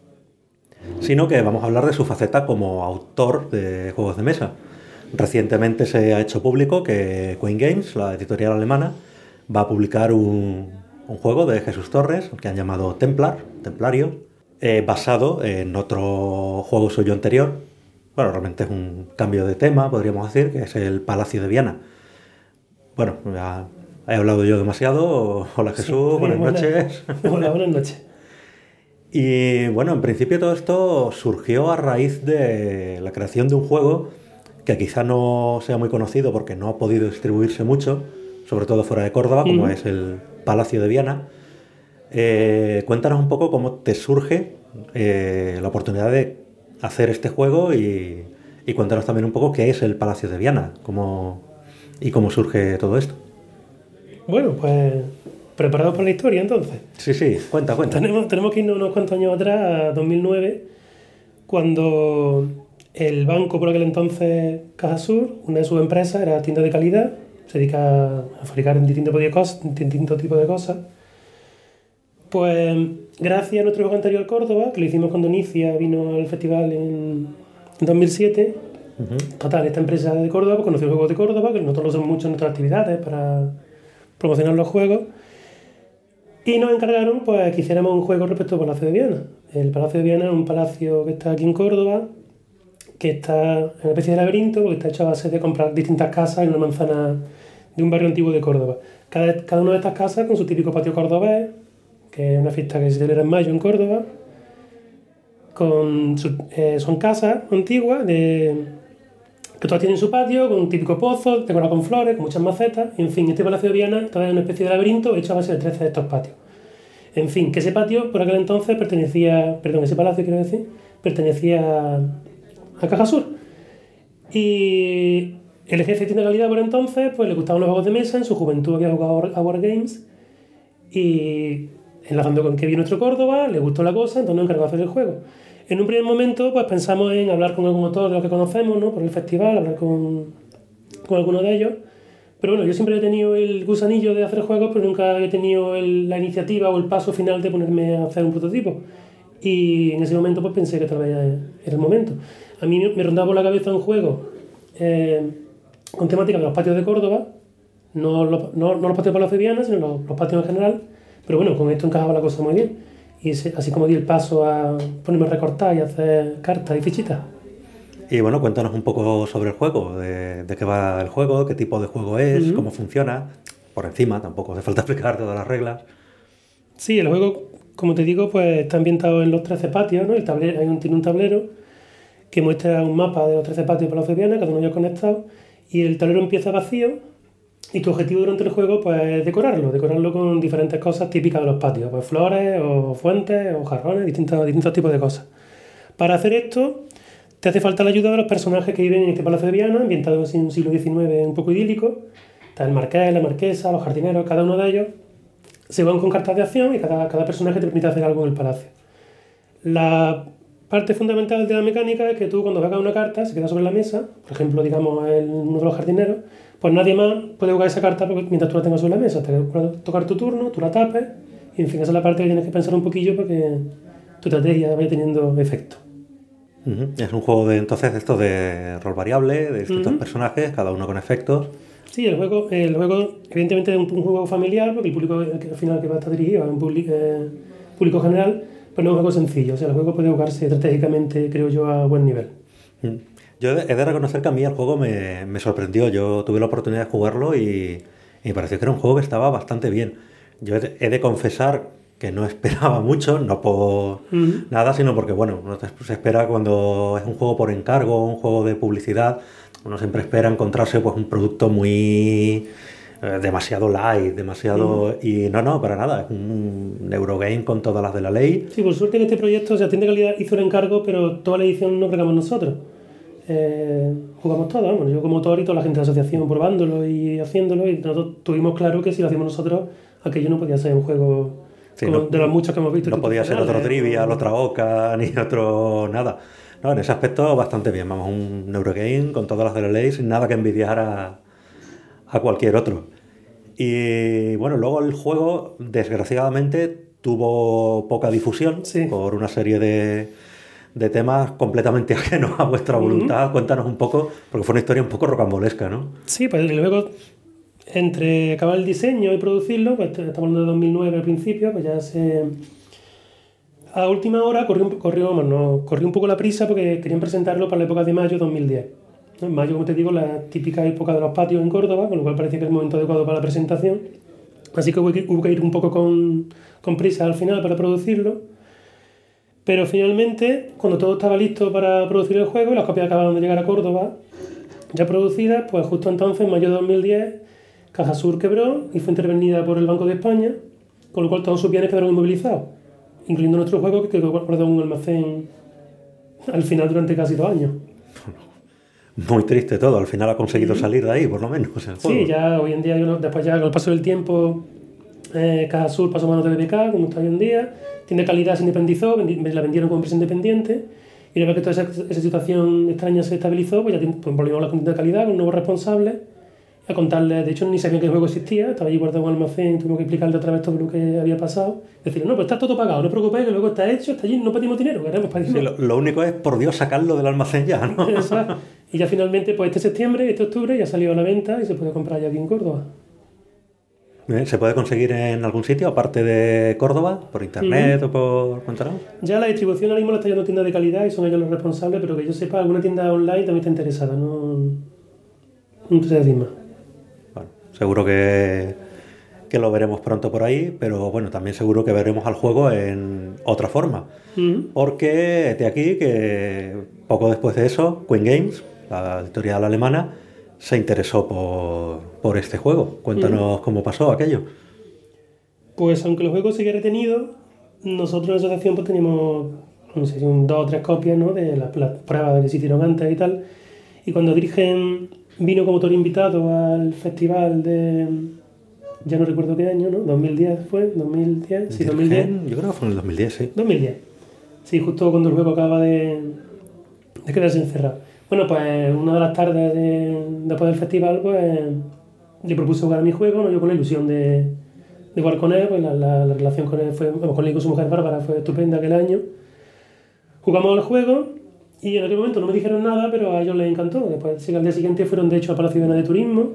sino que vamos a hablar de su faceta como autor de juegos de mesa. Recientemente se ha hecho público que Queen Games, la editorial alemana, va a publicar un juego de Jesús Torres que han llamado Templario, basado en otro juego suyo anterior. Bueno, realmente es un cambio de tema, podríamos decir, que es el Palacio de Viana. Bueno, ya he hablado yo demasiado. Hola Jesús, Sí, buenas noches. Hola, buenas noches. Y bueno, en principio todo esto surgió a raíz de la creación de un juego que quizá no sea muy conocido porque no ha podido distribuirse mucho, sobre todo fuera de Córdoba, como es el Palacio de Viana. Cuéntanos un poco cómo te surge la oportunidad de hacer este juego y cuéntanos también un poco qué es el Palacio de Viana y cómo surge todo esto. Bueno, pues preparados para la historia entonces. Sí, cuenta. Tenemos que irnos unos cuantos años atrás, a 2009, cuando el banco por aquel entonces, Cajasur, una de sus empresas, era tienda de calidad, se dedica a fabricar distintos tipos de cosas. Pues gracias a nuestro juego anterior Córdoba, que lo hicimos cuando Inicia vino al festival en 2007, total, esta empresa de Córdoba pues, conoció el juego de Córdoba, que nosotros lo usamos mucho en nuestras actividades para promocionar los juegos, y nos encargaron pues, que hiciéramos un juego respecto al Palacio de Viana. El Palacio de Viana es un palacio que está aquí en Córdoba, que está en una especie de laberinto, porque está hecho a base de comprar distintas casas en una manzana de un barrio antiguo de Córdoba. Cada una de estas casas con su típico patio cordobés, que es una fiesta que se celebra en mayo en Córdoba, son casas antiguas que todas tienen su patio, con un típico pozo, decorado con flores, con muchas macetas. En fin, este Palacio de Viana todavía es una especie de laberinto hecho a base de 13 de estos patios. En fin, que ese patio por aquel entonces ese palacio quiero decir, pertenecía a Cajasur. Y el jefe de tienda de calidad por entonces pues le gustaban los juegos de mesa, en su juventud había jugado a Wargames, y enlazando con que vino nuestro Córdoba, le gustó la cosa, entonces nos encargó de hacer el juego. En un primer momento pues pensamos en hablar con algún autor de los que conocemos, ¿no? Por el festival, hablar con alguno de ellos. Pero bueno, yo siempre he tenido el gusanillo de hacer juegos, pero nunca he tenido la iniciativa o el paso final de ponerme a hacer un prototipo. Y en ese momento pues pensé que tal vez era el momento. A mí me rondaba por la cabeza un juego con temática de los patios de Córdoba, no los patios de Palacio de Viana, sino los patios en general. Pero bueno, con esto encajaba la cosa muy bien. Y así como di el paso a ponerme a recortar y hacer cartas y fichitas. Y bueno, cuéntanos un poco sobre el juego, de qué va el juego, qué tipo de juego es, cómo funciona, por encima, tampoco hace falta explicar todas las reglas. Sí, el juego, como te digo, pues está ambientado en los 13 patios, ¿no? Tiene un tablero que muestra un mapa de los 13 patios de Palacio de Viana, cada uno ya conectado, y el tablero empieza vacío. Y tu objetivo durante el juego pues, es decorarlo con diferentes cosas típicas de los patios, pues flores o fuentes o jarrones, distintos tipos de cosas. Para hacer esto te hace falta la ayuda de los personajes que viven en este Palacio de Viana, ambientado en un siglo XIX un poco idílico. Está el marqués, la marquesa, los jardineros, cada uno de ellos se van con cartas de acción y cada personaje te permite hacer algo en el palacio. La parte fundamental de la mecánica es que tú cuando sacas una carta se queda sobre la mesa, por ejemplo, digamos, uno de los jardineros, pues nadie más puede jugar esa carta mientras tú la tengas sobre la mesa. Te va a tocar tu turno, tú la tapes, y en fin, esa es la parte que tienes que pensar un poquillo para que tu estrategia vaya teniendo efecto. Es un juego de rol variable, de distintos personajes, cada uno con efectos. Sí, el juego evidentemente es un juego familiar, porque el público al final que va a estar dirigido es un público general, pero no es un juego sencillo. O sea, el juego puede jugarse estratégicamente, creo yo, a buen nivel. Yo he de reconocer que a mí el juego me sorprendió. Yo tuve la oportunidad de jugarlo y me pareció que era un juego que estaba bastante bien. Yo he de confesar que no esperaba mucho, no por nada, sino porque, bueno, uno se espera cuando es un juego por encargo, un juego de publicidad, uno siempre espera encontrarse pues un producto muy... demasiado light, demasiado... Y no, para nada, es un Eurogame con todas las de la ley. Sí, por suerte en este proyecto, o sea, Tienda Calidad hizo el encargo, pero toda la edición no pegamos nosotros. Jugamos todo, vamos, yo como autor y toda la gente de la asociación probándolo y haciéndolo, y nosotros tuvimos claro que si lo hacíamos nosotros, aquello no podía ser un juego de los muchos que hemos visto. No podía ser otro Trivial, otra Oca, ni otro nada. No, en ese aspecto bastante bien, vamos, un Eurogame con todas las de la ley, sin nada que envidiar a cualquier otro. Y bueno, luego el juego desgraciadamente tuvo poca difusión por una serie de temas completamente ajenos a vuestra voluntad. Cuéntanos un poco, porque fue una historia un poco rocambolesca, ¿no? Sí, pues luego entre acabar el diseño y producirlo, pues estamos hablando de 2009 al principio, pues ya se... A última hora corrió un poco la prisa porque querían presentarlo para la época de mayo de 2010. En mayo, como te digo, la típica época de los patios en Córdoba, con lo cual parecía que era el momento adecuado para la presentación. Así que hubo que ir un poco con prisa al final para producirlo. Pero finalmente, cuando todo estaba listo para producir el juego y las copias acababan de llegar a Córdoba, ya producidas, pues justo entonces, en mayo de 2010, Cajasur quebró y fue intervenida por el Banco de España, con lo cual todos sus bienes quedaron inmovilizados, incluyendo nuestro juego, que quedó guardado en un almacén al final durante casi 2 años. Muy triste todo, al final ha conseguido salir de ahí, por lo menos. El juego. Sí, ya hoy en día, después ya con el paso del tiempo, Cajasur pasó a manos de BBK, como está hoy en día. Tienda Calidad se independizó, la vendieron como empresa independiente, y una vez que toda esa situación extraña se estabilizó, pues ya volvimos a la Tienda Calidad con un nuevo responsable, a contarle, de hecho ni sabía que el juego existía, estaba allí guardado en un almacén, tuvimos que explicarle otra vez todo lo que había pasado, decirle, no, pues está todo pagado, no os preocupéis, que luego está hecho, está allí, no pedimos dinero, queremos pedimos. Sí, lo único es, por Dios, sacarlo del almacén ya, ¿no? Y ya finalmente, pues este septiembre, este octubre, ya salió a la venta y se puede comprar ya aquí en Córdoba. ¿Se puede conseguir en algún sitio, aparte de Córdoba? ¿Por internet o por...? Cuéntanos. Ya la distribución ahora mismo la está llevando Tienda de Calidad y son ellos los responsables, pero que yo sepa, alguna tienda online también está interesada, no te sé decir más. Bueno, seguro que lo veremos pronto por ahí, pero bueno, también seguro que veremos al juego en otra forma. Porque de aquí que poco después de eso, Queen Games, la editorial alemana, se interesó por este juego. Cuéntanos cómo pasó aquello. Pues aunque el juego sigue retenido, nosotros en la asociación pues teníamos, no sé, 2 o 3 copias, ¿no?, de las pruebas que se hicieron antes y tal. Y cuando Dirgen vino como autor invitado al festival de... ya no recuerdo qué año, ¿no? 2010 fue, 2010, sí, 2010. Yo creo que fue en el 2010, sí. 2010. Sí, justo cuando el juego acaba de quedarse encerrado. Bueno, pues una de las tardes después del festival, pues le propuse jugar a mi juego, ¿no? Yo con la ilusión de jugar con él, pues la relación con él fue, con él y con su mujer Bárbara fue estupenda aquel año. Jugamos al juego y en aquel momento no me dijeron nada, pero a ellos les encantó. Después, al día siguiente fueron de hecho a Palacio de Turismo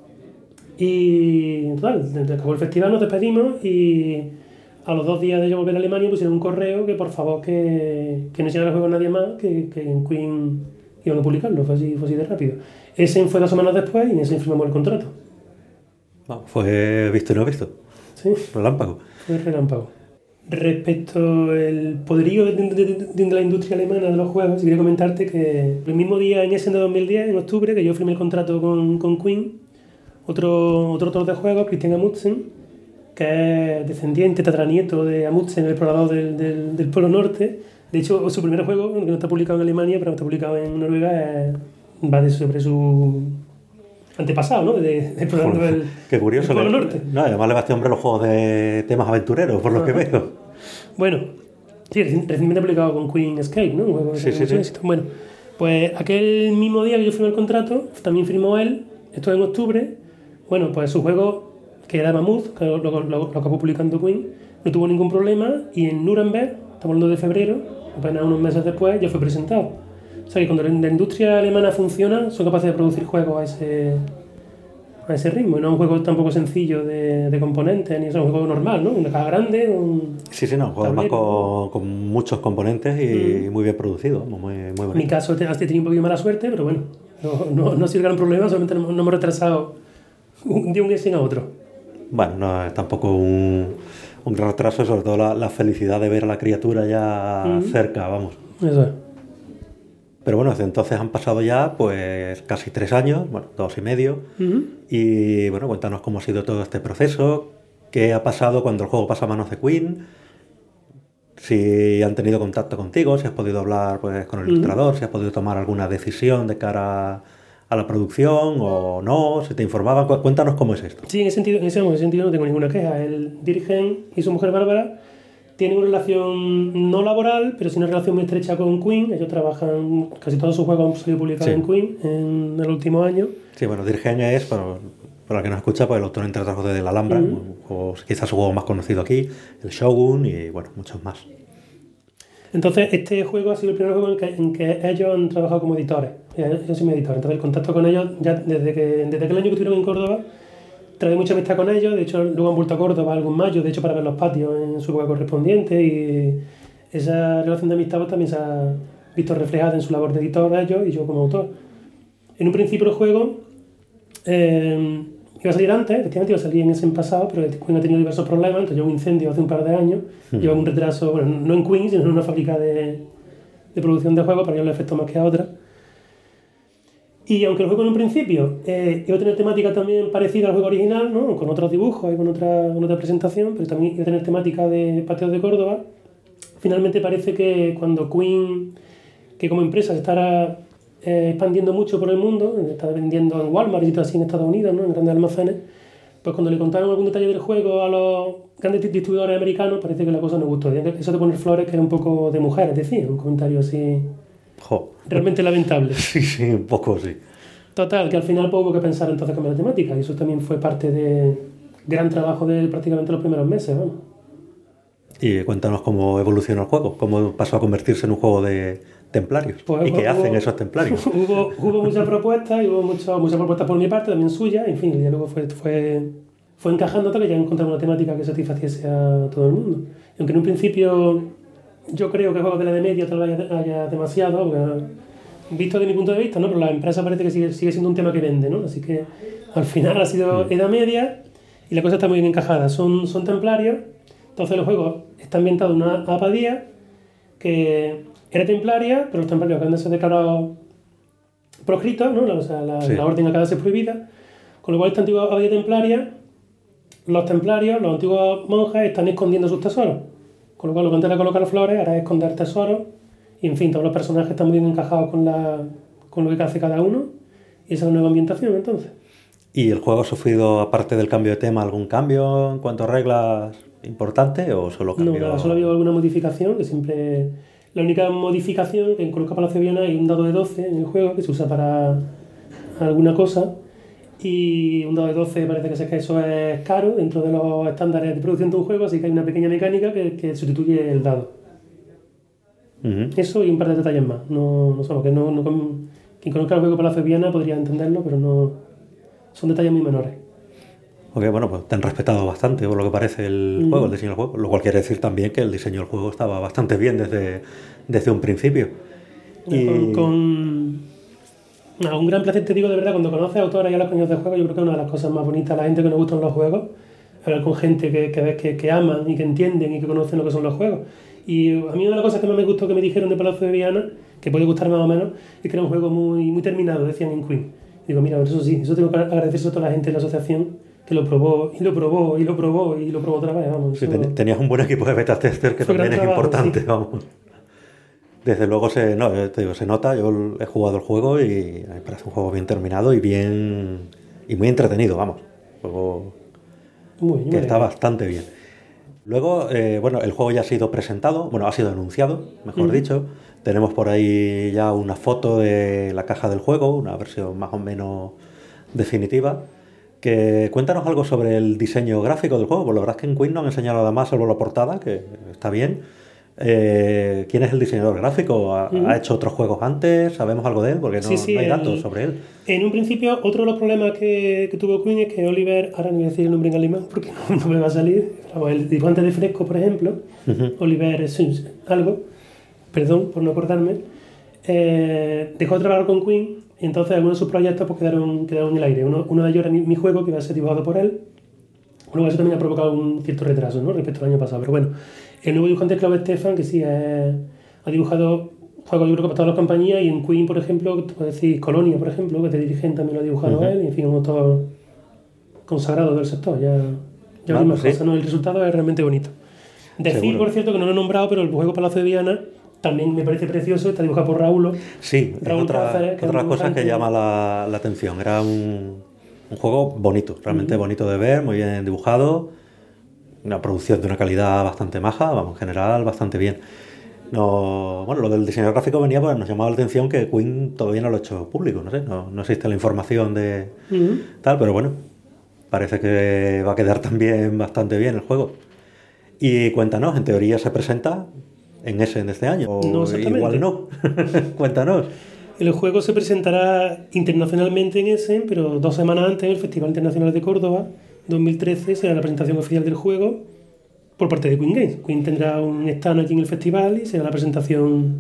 y total, acabó el festival, nos despedimos y a los 2 días de yo volver a Alemania pusieron un correo que por favor que no enseñara el juego a nadie más, que en Queen iban a publicarlo, fue así de rápido. Ese fue 2 semanas después y en ese firmamos el contrato. Fue visto y no visto. Sí. Relámpago. Fue relámpago. Respecto al poderío de la industria alemana de los juegos, quería comentarte que el mismo día en Essen de 2010, en octubre, que yo firmé el contrato con Queen, otro autor de juegos, Christian Amundsen, que es descendiente, tataranieto de Amundsen, el explorador del Polo Norte. De hecho, su primer juego, que no está publicado en Alemania, pero está publicado en Noruega, va sobre su antepasado, ¿no? De explorando el Polo Norte. No, además le va a este hombre los juegos de temas aventureros, por lo que veo. Bueno, sí, recientemente publicado con Queen Escape, ¿no? Un juego de sí. Bueno, pues aquel mismo día que yo firmé el contrato, también firmó él, esto en octubre. Bueno, pues su juego, que era Mammoth, que lo acabó publicando Queen, no tuvo ningún problema y en Nuremberg, estamos hablando de febrero, apenas unos meses después, ya fue presentado. O sea que cuando la industria alemana funciona, son capaces de producir juegos a ese ritmo. Y no es un juego tampoco sencillo de componentes, ni es un juego normal, ¿no? Una caja grande, Sí, no, un juego además con muchos componentes y muy bien producido, muy bonito. En mi caso he tenido un poquito mala suerte, pero bueno, no ha sido gran problema, solamente no hemos retrasado de un Essen a otro. Bueno, no es tampoco un Un gran retraso, sobre todo la felicidad de ver a la criatura ya cerca, vamos. Eso es. Pero bueno, desde entonces han pasado ya pues casi 3 años, bueno, 2 y medio. Y bueno, cuéntanos cómo ha sido todo este proceso, qué ha pasado cuando el juego pasa a manos de Queen, si han tenido contacto contigo, si has podido hablar pues con el ilustrador, si has podido tomar alguna decisión de cara a la producción o no, si te informaban. Cuéntanos cómo es esto. Sí, en ese sentido no tengo ninguna queja. El Dirgen y su mujer Bárbara tienen una relación no laboral, pero sí una relación muy estrecha con Queen. Ellos trabajan, casi todos sus juegos han sido publicados en Queen en el último año. Sí, bueno, Dirgen es, para el que nos escucha, pues el autor entre otros de La Alhambra, o quizás su juego más conocido aquí, el Shogun y bueno, muchos más. Entonces, este juego ha sido el primer juego en que ellos han trabajado como editores. Ellos son editores. Entonces, el contacto con ellos, ya desde aquel año que estuvieron en Córdoba, trae mucha amistad con ellos. De hecho, luego han vuelto a Córdoba algún mayo, de hecho, para ver los patios en su época correspondiente. Y esa relación de amistad pues, también se ha visto reflejada en su labor de editor ellos y yo como autor. En un principio el juego iba a salir antes, efectivamente iba a salir en ese pasado, pero Queen ha tenido diversos problemas, entonces hubo un incendio hace un par de años, lleva un retraso, bueno, no en Queen, sino en una fábrica de producción de juegos, para que no le afectó más que a otra. Y aunque el juego en un principio iba a tener temática también parecida al juego original, ¿no? Con otros dibujos y con otra presentación, pero también iba a tener temática de patios de Córdoba, finalmente parece que cuando Queen, que como empresa se estará expandiendo mucho por el mundo, está vendiendo en Walmart y todo así en Estados Unidos, ¿no? En grandes almacenes, pues cuando le contaron algún detalle del juego a los grandes distribuidores americanos, parece que la cosa no gustó. Eso de poner flores que era un poco de mujer, es decir, un comentario así realmente lamentable. Sí, un poco sí. Total, que al final pues, hubo que pensar entonces cambiar la temática, y eso también fue parte de gran trabajo de prácticamente los primeros meses, ¿no? Y cuéntanos cómo evolucionó el juego, cómo pasó a convertirse en un juego de templarios. Pues, ¿Y qué hacen esos templarios? Hubo muchas propuestas, y hubo muchas propuestas por mi parte, también suya, en fin, y luego fue encajando hasta que ya encontramos una temática que satisfaciese a todo el mundo. Y aunque en un principio yo creo que juegos de la Edad Media tal vez haya demasiado, porque, visto de mi punto de vista, ¿no? Pero la empresa parece que sigue siendo un tema que vende, ¿no? Así que al final ha sido Edad Media y la cosa está muy bien encajada. Son templarios, entonces el juego está ambientado en una abadía que era templaria, pero los templarios acaban de ser declarados proscritos, ¿no? O sea, la orden acaba de ser prohibida, con lo cual esta antigua abadía templaria, los templarios, los antiguos monjes, están escondiendo sus tesoros, con lo cual lo que antes era colocar flores, ahora es esconder tesoros, y en fin, todos los personajes están muy bien encajados con lo que hace cada uno, y esa es una nueva ambientación entonces. ¿Y el juego ha sufrido, aparte del cambio de tema, algún cambio en cuanto a reglas importante o solo cambió? No, nada, solo ha habido alguna modificación, que siempre... La única modificación que en Coloca Palacio Viana hay un dado de 12 en el juego que se usa para alguna cosa, y un dado de 12 parece que eso es caro dentro de los estándares de producción de un juego, así que hay una pequeña mecánica que sustituye el dado. Eso y un par de detalles más. No solo que quien conozca el juego Palacio Viana podría entenderlo, pero no son detalles muy menores. Ok, bueno, pues te han respetado bastante por lo que parece el juego, el diseño del juego, lo cual quiere decir también que el diseño del juego estaba bastante bien desde un principio. Con un gran placer, te digo de verdad, cuando conoces autores y hablas con ellos de juegos, yo creo que es una de las cosas más bonitas, la gente que nos gustan los juegos, hablar con gente que ves que aman y que entienden y que conocen lo que son los juegos. Y a mí una de las cosas que más me gustó que me dijeron de Palacio de Viana, que puede gustar más o menos, es que era un juego muy, muy terminado, decían en Queen. Y digo, mira, eso sí, eso tengo que agradecer a toda la gente de la asociación que lo probó otra vez, vamos. Sí, tenías un buen equipo de beta tester que también es importante, sí. Vamos. Desde luego se nota, yo he jugado el juego y me parece un juego bien terminado y muy entretenido, vamos. Un juego que está bastante bien. Luego, el juego ya ha sido presentado, ha sido anunciado, mejor dicho. Tenemos por ahí ya una foto de la caja del juego, una versión más o menos definitiva. Cuéntanos algo sobre el diseño gráfico del juego, porque la verdad es que en Queen no han enseñado nada más salvo la portada, que está bien. ¿Quién es el diseñador gráfico? ¿Ha hecho otros juegos antes? ¿Sabemos algo de él? Porque no hay datos sobre él. En un principio, otro de los problemas que tuvo Queen es que Oliver, ahora no voy a decir el nombre en alemán porque no me va a salir, pero el dibujante de Fresco, por ejemplo, Oliver Sims, perdón por no acordarme, dejó de trabajar con Queen. Y entonces algunos de sus proyectos pues, quedaron en el aire. Uno de ellos era mi juego, que iba a ser dibujado por él. Bueno, eso también ha provocado un cierto retraso, ¿no? Respecto al año pasado. Pero bueno, el nuevo dibujante es Claude Stefan, que sí ha dibujado juegos, yo creo que para todas las compañías, y en Queen, por ejemplo, te puedo decir Colonia, por ejemplo, que de Dirigent también lo ha dibujado él, y en fin, un autor consagrado del sector. Ya más cosas, ¿no? El resultado es realmente bonito. Decir, seguro. por cierto, que no lo he nombrado, pero el juego Palacio de Viana también me parece precioso, está dibujado por Raúl. Sí, Raúl es otra Cáceres, que es de las un cosas que dibujante. llama la atención. Era un juego bonito, realmente bonito de ver, muy bien dibujado, una producción de una calidad bastante maja, vamos, en general, bastante bien. No, bueno, lo del diseño gráfico venía, pues nos llamaba la atención que Queen todavía no lo ha hecho público, no sé, no existe la información de tal, pero bueno, parece que va a quedar también bastante bien el juego. Y cuéntanos, en teoría se presenta en Essen este año, o No exactamente. igual no. Cuéntanos. El juego se presentará internacionalmente en Essen, pero 2 semanas antes en el Festival Internacional de Córdoba 2013 será la presentación oficial del juego por parte de Queen Games. Queen tendrá un stand aquí en el festival y será la presentación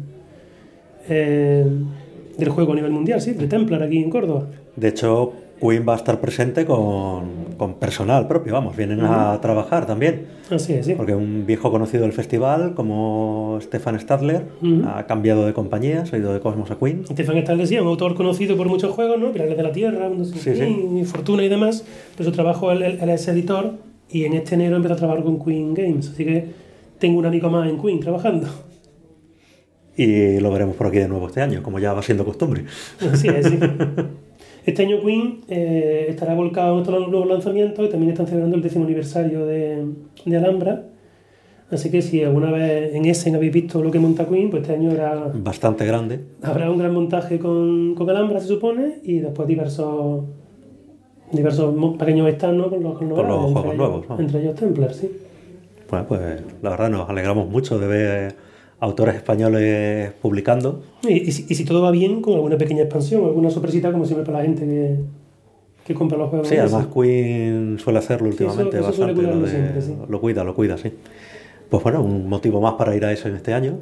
del juego a nivel mundial, sí, de Templar aquí en Córdoba. De hecho, Queen va a estar presente con personal propio, vamos, vienen a trabajar también. Así es, sí. Porque un viejo conocido del festival, como Stefan Stadler, ha cambiado de compañía, se ha ido de Cosmos a Queen. Stefan Stadler, sí, un autor conocido por muchos juegos, ¿no? Pilares de la Tierra, Mundo Sin Fin, Fortuna y demás. Pero su trabajo, él es editor y en este enero empezó a trabajar con Queen Games. Así que tengo un amigo más en Queen trabajando. Y lo veremos por aquí de nuevo este año, como ya va siendo costumbre. Así es, sí. Este año Queen estará volcado en estos nuevos lanzamientos y también están celebrando el 10º aniversario de Alhambra. Así que si alguna vez en Essen habéis visto lo que monta Queen, pues este año Bastante grande. habrá un gran montaje con Alhambra, se supone, y después diversos pequeños stands, ¿no? con los juegos nuevos, ¿no? Entre ellos Templar, sí. Bueno, pues la verdad nos alegramos mucho de ver autores españoles publicando. Y si todo va bien, con alguna pequeña expansión, alguna sorpresita, como siempre para la gente que compra los juegos. Sí, además Queen suele hacerlo Sí, últimamente eso suele bastante. cuidarlo siempre, sí. Lo cuida, sí. Pues bueno, un motivo más para ir a eso en este año.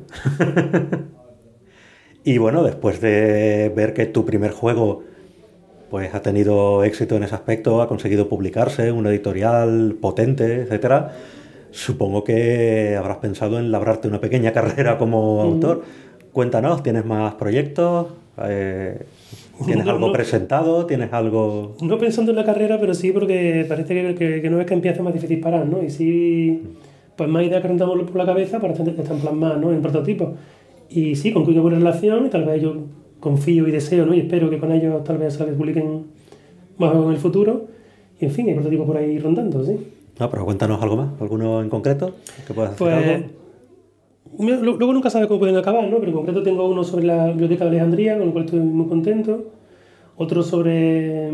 Y bueno, después de ver que tu primer juego pues ha tenido éxito en ese aspecto, ha conseguido publicarse, una editorial potente, etcétera, supongo que habrás pensado en labrarte una pequeña carrera como autor. Cuéntanos, ¿tienes más proyectos? ¿Tienes algo presentado? ¿Tienes algo...? No pensando en la carrera, pero sí porque parece que no es que empiece más difícil parar, ¿no? Y sí, pues más ideas que rentamos por la cabeza para estar plasmadas, ¿no? En prototipos. Y sí, con Queen hay buena relación y tal vez yo confío y deseo, ¿no? Y espero que con ellos tal vez se publiquen más en el futuro. Y en fin, hay prototipos por ahí rondando, sí. No, pero cuéntanos algo más, alguno en concreto que puedas hacer Pues, algo. luego nunca sabes cómo pueden acabar, ¿no? Pero en concreto tengo uno sobre la Biblioteca de Alejandría, con el cual estoy muy contento. Otro sobre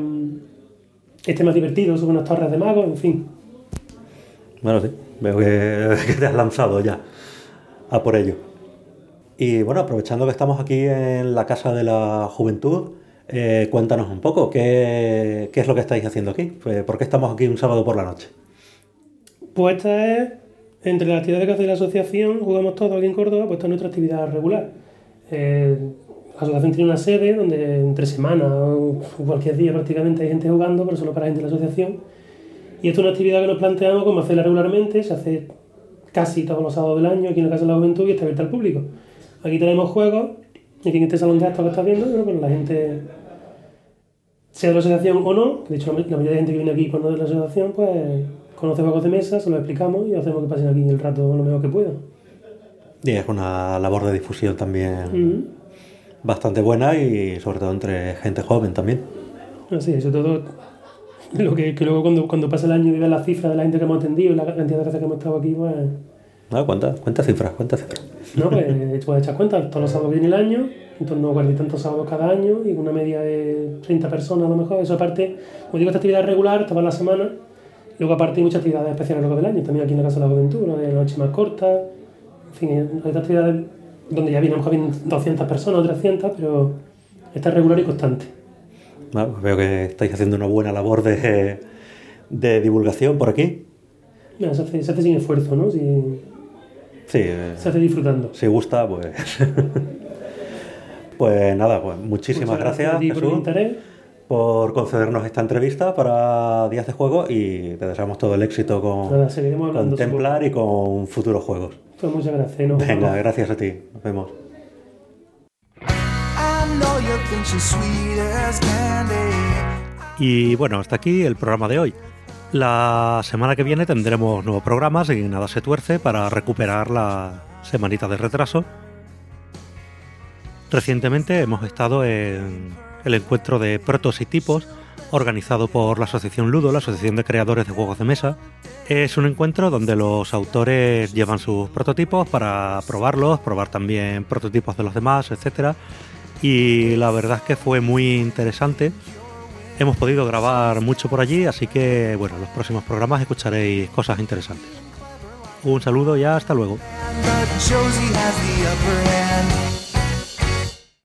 más divertido, sobre unas torres de magos, en fin. Bueno, sí, veo que te has lanzado ya a por ello. Y bueno, aprovechando que estamos aquí en la Casa de la Juventud, cuéntanos un poco, ¿qué es lo que estáis haciendo aquí? ¿Por qué estamos aquí un sábado por la noche? Pues esta es, entre las actividades que hace la asociación, jugamos todos aquí en Córdoba, pues esta es nuestra actividad regular. La asociación tiene una sede donde entre semanas o cualquier día prácticamente hay gente jugando, pero solo para gente de la asociación. Y esto es una actividad que nos planteamos como hacerla regularmente, se hace casi todos los sábados del año aquí en la Casa de la Juventud y está abierta al público. Aquí tenemos juegos, aquí en este salón de actos que estás viendo, bueno, pues la gente, sea de la asociación o no, que de hecho la mayoría de gente que viene aquí cuando es de la asociación, pues conoce juegos de mesa, se los explicamos y hacemos que pasen aquí el rato lo mejor que puedan. Y es una labor de difusión también bastante buena y sobre todo entre gente joven también. Así es, sobre todo lo que luego cuando pasa el año y veas las cifras de la gente que hemos atendido y la cantidad de veces que hemos estado aquí, pues... ¿Cuántas cifras? No, pues puedes echar cuenta, todos los sábados viene el año, en torno a 40 y tantos sábados cada año y una media de 30 personas a lo mejor. Eso aparte, como digo, esta actividad es regular, todas las semanas. Luego aparte hay muchas actividades especiales a lo largo del año, también aquí en la Casa de la Juventud, ¿no? De noche más corta, en fin, hay otras actividades donde ya vienen, a lo mejor vienen 200 personas o 300, pero esta es regular y constante. Bueno, pues veo que estáis haciendo una buena labor de divulgación por aquí. Bueno, se hace sin esfuerzo, ¿no? Sí, se hace disfrutando. Si gusta, pues... Pues nada, pues muchísimas gracias, a ti por el Jesús, interés. por concedernos esta entrevista para Días de Juego y te deseamos todo el éxito seguiremos hablando, con Templar y con futuros juegos. Pues muchas gracias. Venga, gracias a ti. Nos vemos. Y bueno, hasta aquí el programa de hoy. La semana que viene tendremos nuevos programas y nada se tuerce para recuperar la semanita de retraso. Recientemente hemos estado en el encuentro de protos y tipos organizado por la Asociación Ludo, la Asociación de Creadores de Juegos de Mesa. Es un encuentro donde los autores llevan sus prototipos para probarlos, probar también prototipos de los demás, etc. Y la verdad es que fue muy interesante. Hemos podido grabar mucho por allí, así que bueno, en los próximos programas escucharéis cosas interesantes. Un saludo y hasta luego.